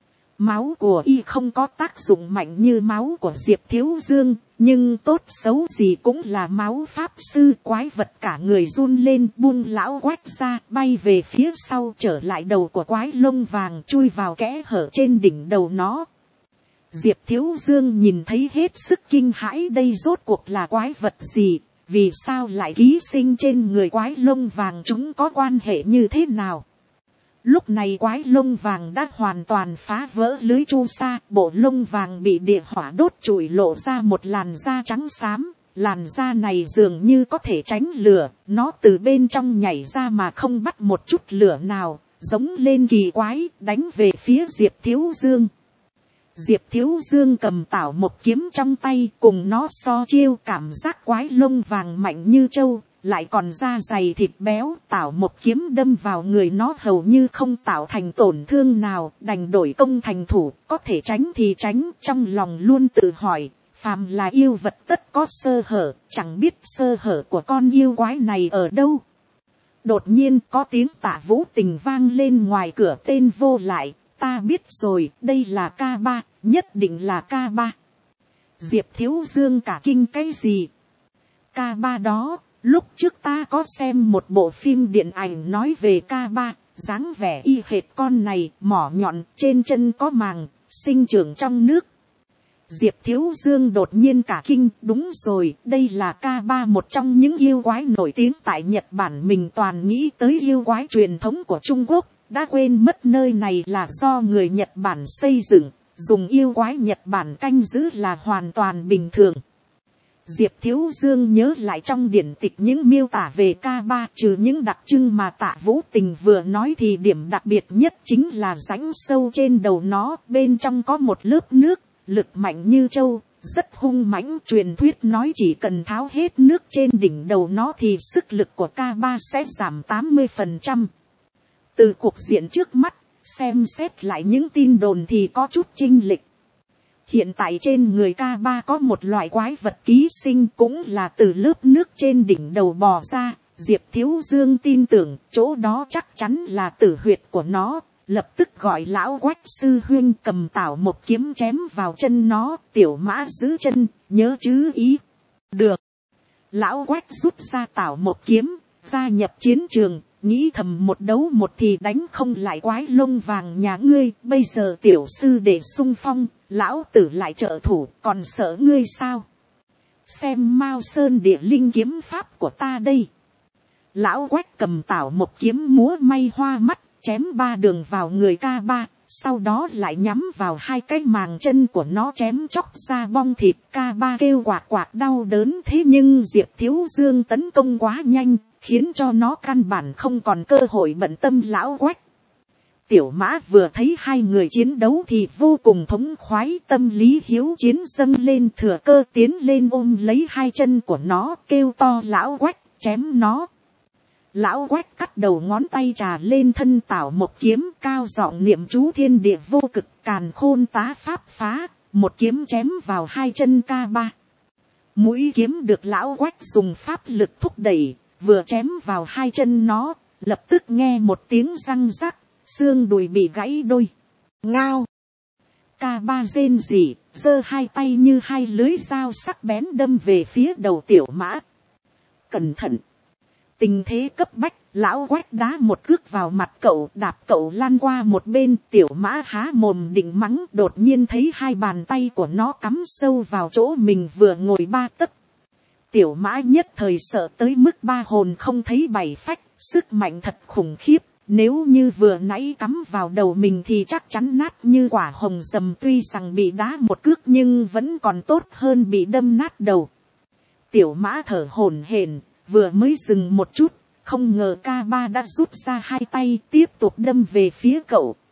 Máu của y không có tác dụng mạnh như máu của Diệp Thiếu Dương, nhưng tốt xấu gì cũng là máu pháp sư. Quái vật cả người run lên, buông lão Quách ra, bay về phía sau, trở lại đầu của quái lông vàng, chui vào kẽ hở trên đỉnh đầu nó. Diệp Thiếu Dương nhìn thấy hết sức kinh hãi, đây rốt cuộc là quái vật gì, vì sao lại ký sinh trên người quái lông vàng, chúng có quan hệ như thế nào? Lúc này quái lông vàng đã hoàn toàn phá vỡ lưới Chu Sa, bộ lông vàng bị địa hỏa đốt trụi lộ ra một làn da trắng xám, làn da này dường như có thể tránh lửa, nó từ bên trong nhảy ra mà không bắt một chút lửa nào, giống lên kỳ quái, đánh về phía Diệp Thiếu Dương. Diệp Thiếu Dương cầm tảo một kiếm trong tay, cùng nó so chiêu, cảm giác quái lông vàng mạnh như trâu, lại còn da dày thịt béo, tảo một kiếm đâm vào người nó hầu như không tạo thành tổn thương nào, đành đổi công thành thủ, có thể tránh thì tránh, trong lòng luôn tự hỏi, phàm là yêu vật tất có sơ hở, chẳng biết sơ hở của con yêu quái này ở đâu. Đột nhiên có tiếng Tạ Vũ Tình vang lên ngoài cửa, tên vô lại, ta biết rồi, đây là K3, nhất định là K3. Diệp Thiếu Dương cả kinh, cái gì? K3 đó, lúc trước ta có xem một bộ phim điện ảnh nói về K3, dáng vẻ y hệt con này, mỏ nhọn, trên chân có màng, sinh trưởng trong nước. Diệp Thiếu Dương đột nhiên cả kinh, đúng rồi, đây là K3, một trong những yêu quái nổi tiếng tại Nhật Bản. Mình toàn nghĩ tới yêu quái truyền thống của Trung Quốc, đã quên mất nơi này là do người Nhật Bản xây dựng, dùng yêu quái Nhật Bản canh giữ là hoàn toàn bình thường. Diệp Thiếu Dương nhớ lại trong điển tịch những miêu tả về K3, trừ những đặc trưng mà Tạ Vũ Tình vừa nói thì điểm đặc biệt nhất chính là rãnh sâu trên đầu nó, bên trong có một lớp nước, lực mạnh như trâu, rất hung mãnh. Truyền thuyết nói chỉ cần tháo hết nước trên đỉnh đầu nó thì sức lực của K3 sẽ giảm 80%. Từ cuộc diện trước mắt, xem xét lại những tin đồn thì có chút chênh lệch. Hiện tại trên người K3 có một loại quái vật ký sinh, cũng là từ lớp nước trên đỉnh đầu bò ra. Diệp Thiếu Dương tin tưởng chỗ đó chắc chắn là tử huyệt của nó, lập tức gọi lão Quách sư huynh cầm tảo một kiếm chém vào chân nó. Tiểu Mã giữ chân, nhớ chứ ý. Được. Lão Quách rút ra tảo một kiếm, gia nhập chiến trường, nghĩ thầm một đấu một thì đánh không lại quái lông vàng nhà ngươi. Bây giờ tiểu sư để xung phong, lão tử lại trợ thủ, còn sợ ngươi sao? Xem Mao Sơn Địa Linh kiếm pháp của ta đây. Lão Quách cầm tảo một kiếm múa may hoa mắt, chém 3 đường vào người K3, sau đó lại nhắm vào 2 cái màng chân của nó chém chóc ra bong thịt. K3 kêu quạc quạc đau đớn, thế nhưng Diệp Thiếu Dương tấn công quá nhanh, khiến cho nó căn bản không còn cơ hội bận tâm lão Quách. Tiểu Mã vừa thấy hai người chiến đấu thì vô cùng thống khoái, tâm lý hiếu chiến dâng lên, thừa cơ tiến lên ôm lấy 2 chân của nó, kêu to lão Quách, chém nó. Lão Quách cắt đầu ngón tay trà lên thân tảo một kiếm, cao giọng niệm chú thiên địa vô cực càn khôn tá pháp phá, một kiếm chém vào 2 chân K3. Mũi kiếm được lão Quách dùng pháp lực thúc đẩy, vừa chém vào 2 chân nó, lập tức nghe một tiếng răng rắc, xương đùi bị gãy đôi. Ngao. K3 rên rỉ, giơ 2 tay như 2 lưới dao sắc bén đâm về phía đầu Tiểu Mã. Cẩn thận. Tình thế cấp bách, lão Quách đá một cước vào mặt cậu, đạp cậu lăn qua một bên. Tiểu Mã há mồm định mắng, đột nhiên thấy 2 bàn tay của nó cắm sâu vào chỗ mình vừa ngồi 3 tấc. Tiểu Mã nhất thời sợ tới mức 3 hồn không thấy 7 phách, sức mạnh thật khủng khiếp. Nếu như vừa nãy cắm vào đầu mình thì chắc chắn nát như quả hồng sầm, tuy rằng bị đá một cước nhưng vẫn còn tốt hơn bị đâm nát đầu. Tiểu Mã thở hổn hển, vừa mới dừng một chút, không ngờ K3 đã rút ra 2 tay tiếp tục đâm về phía cậu.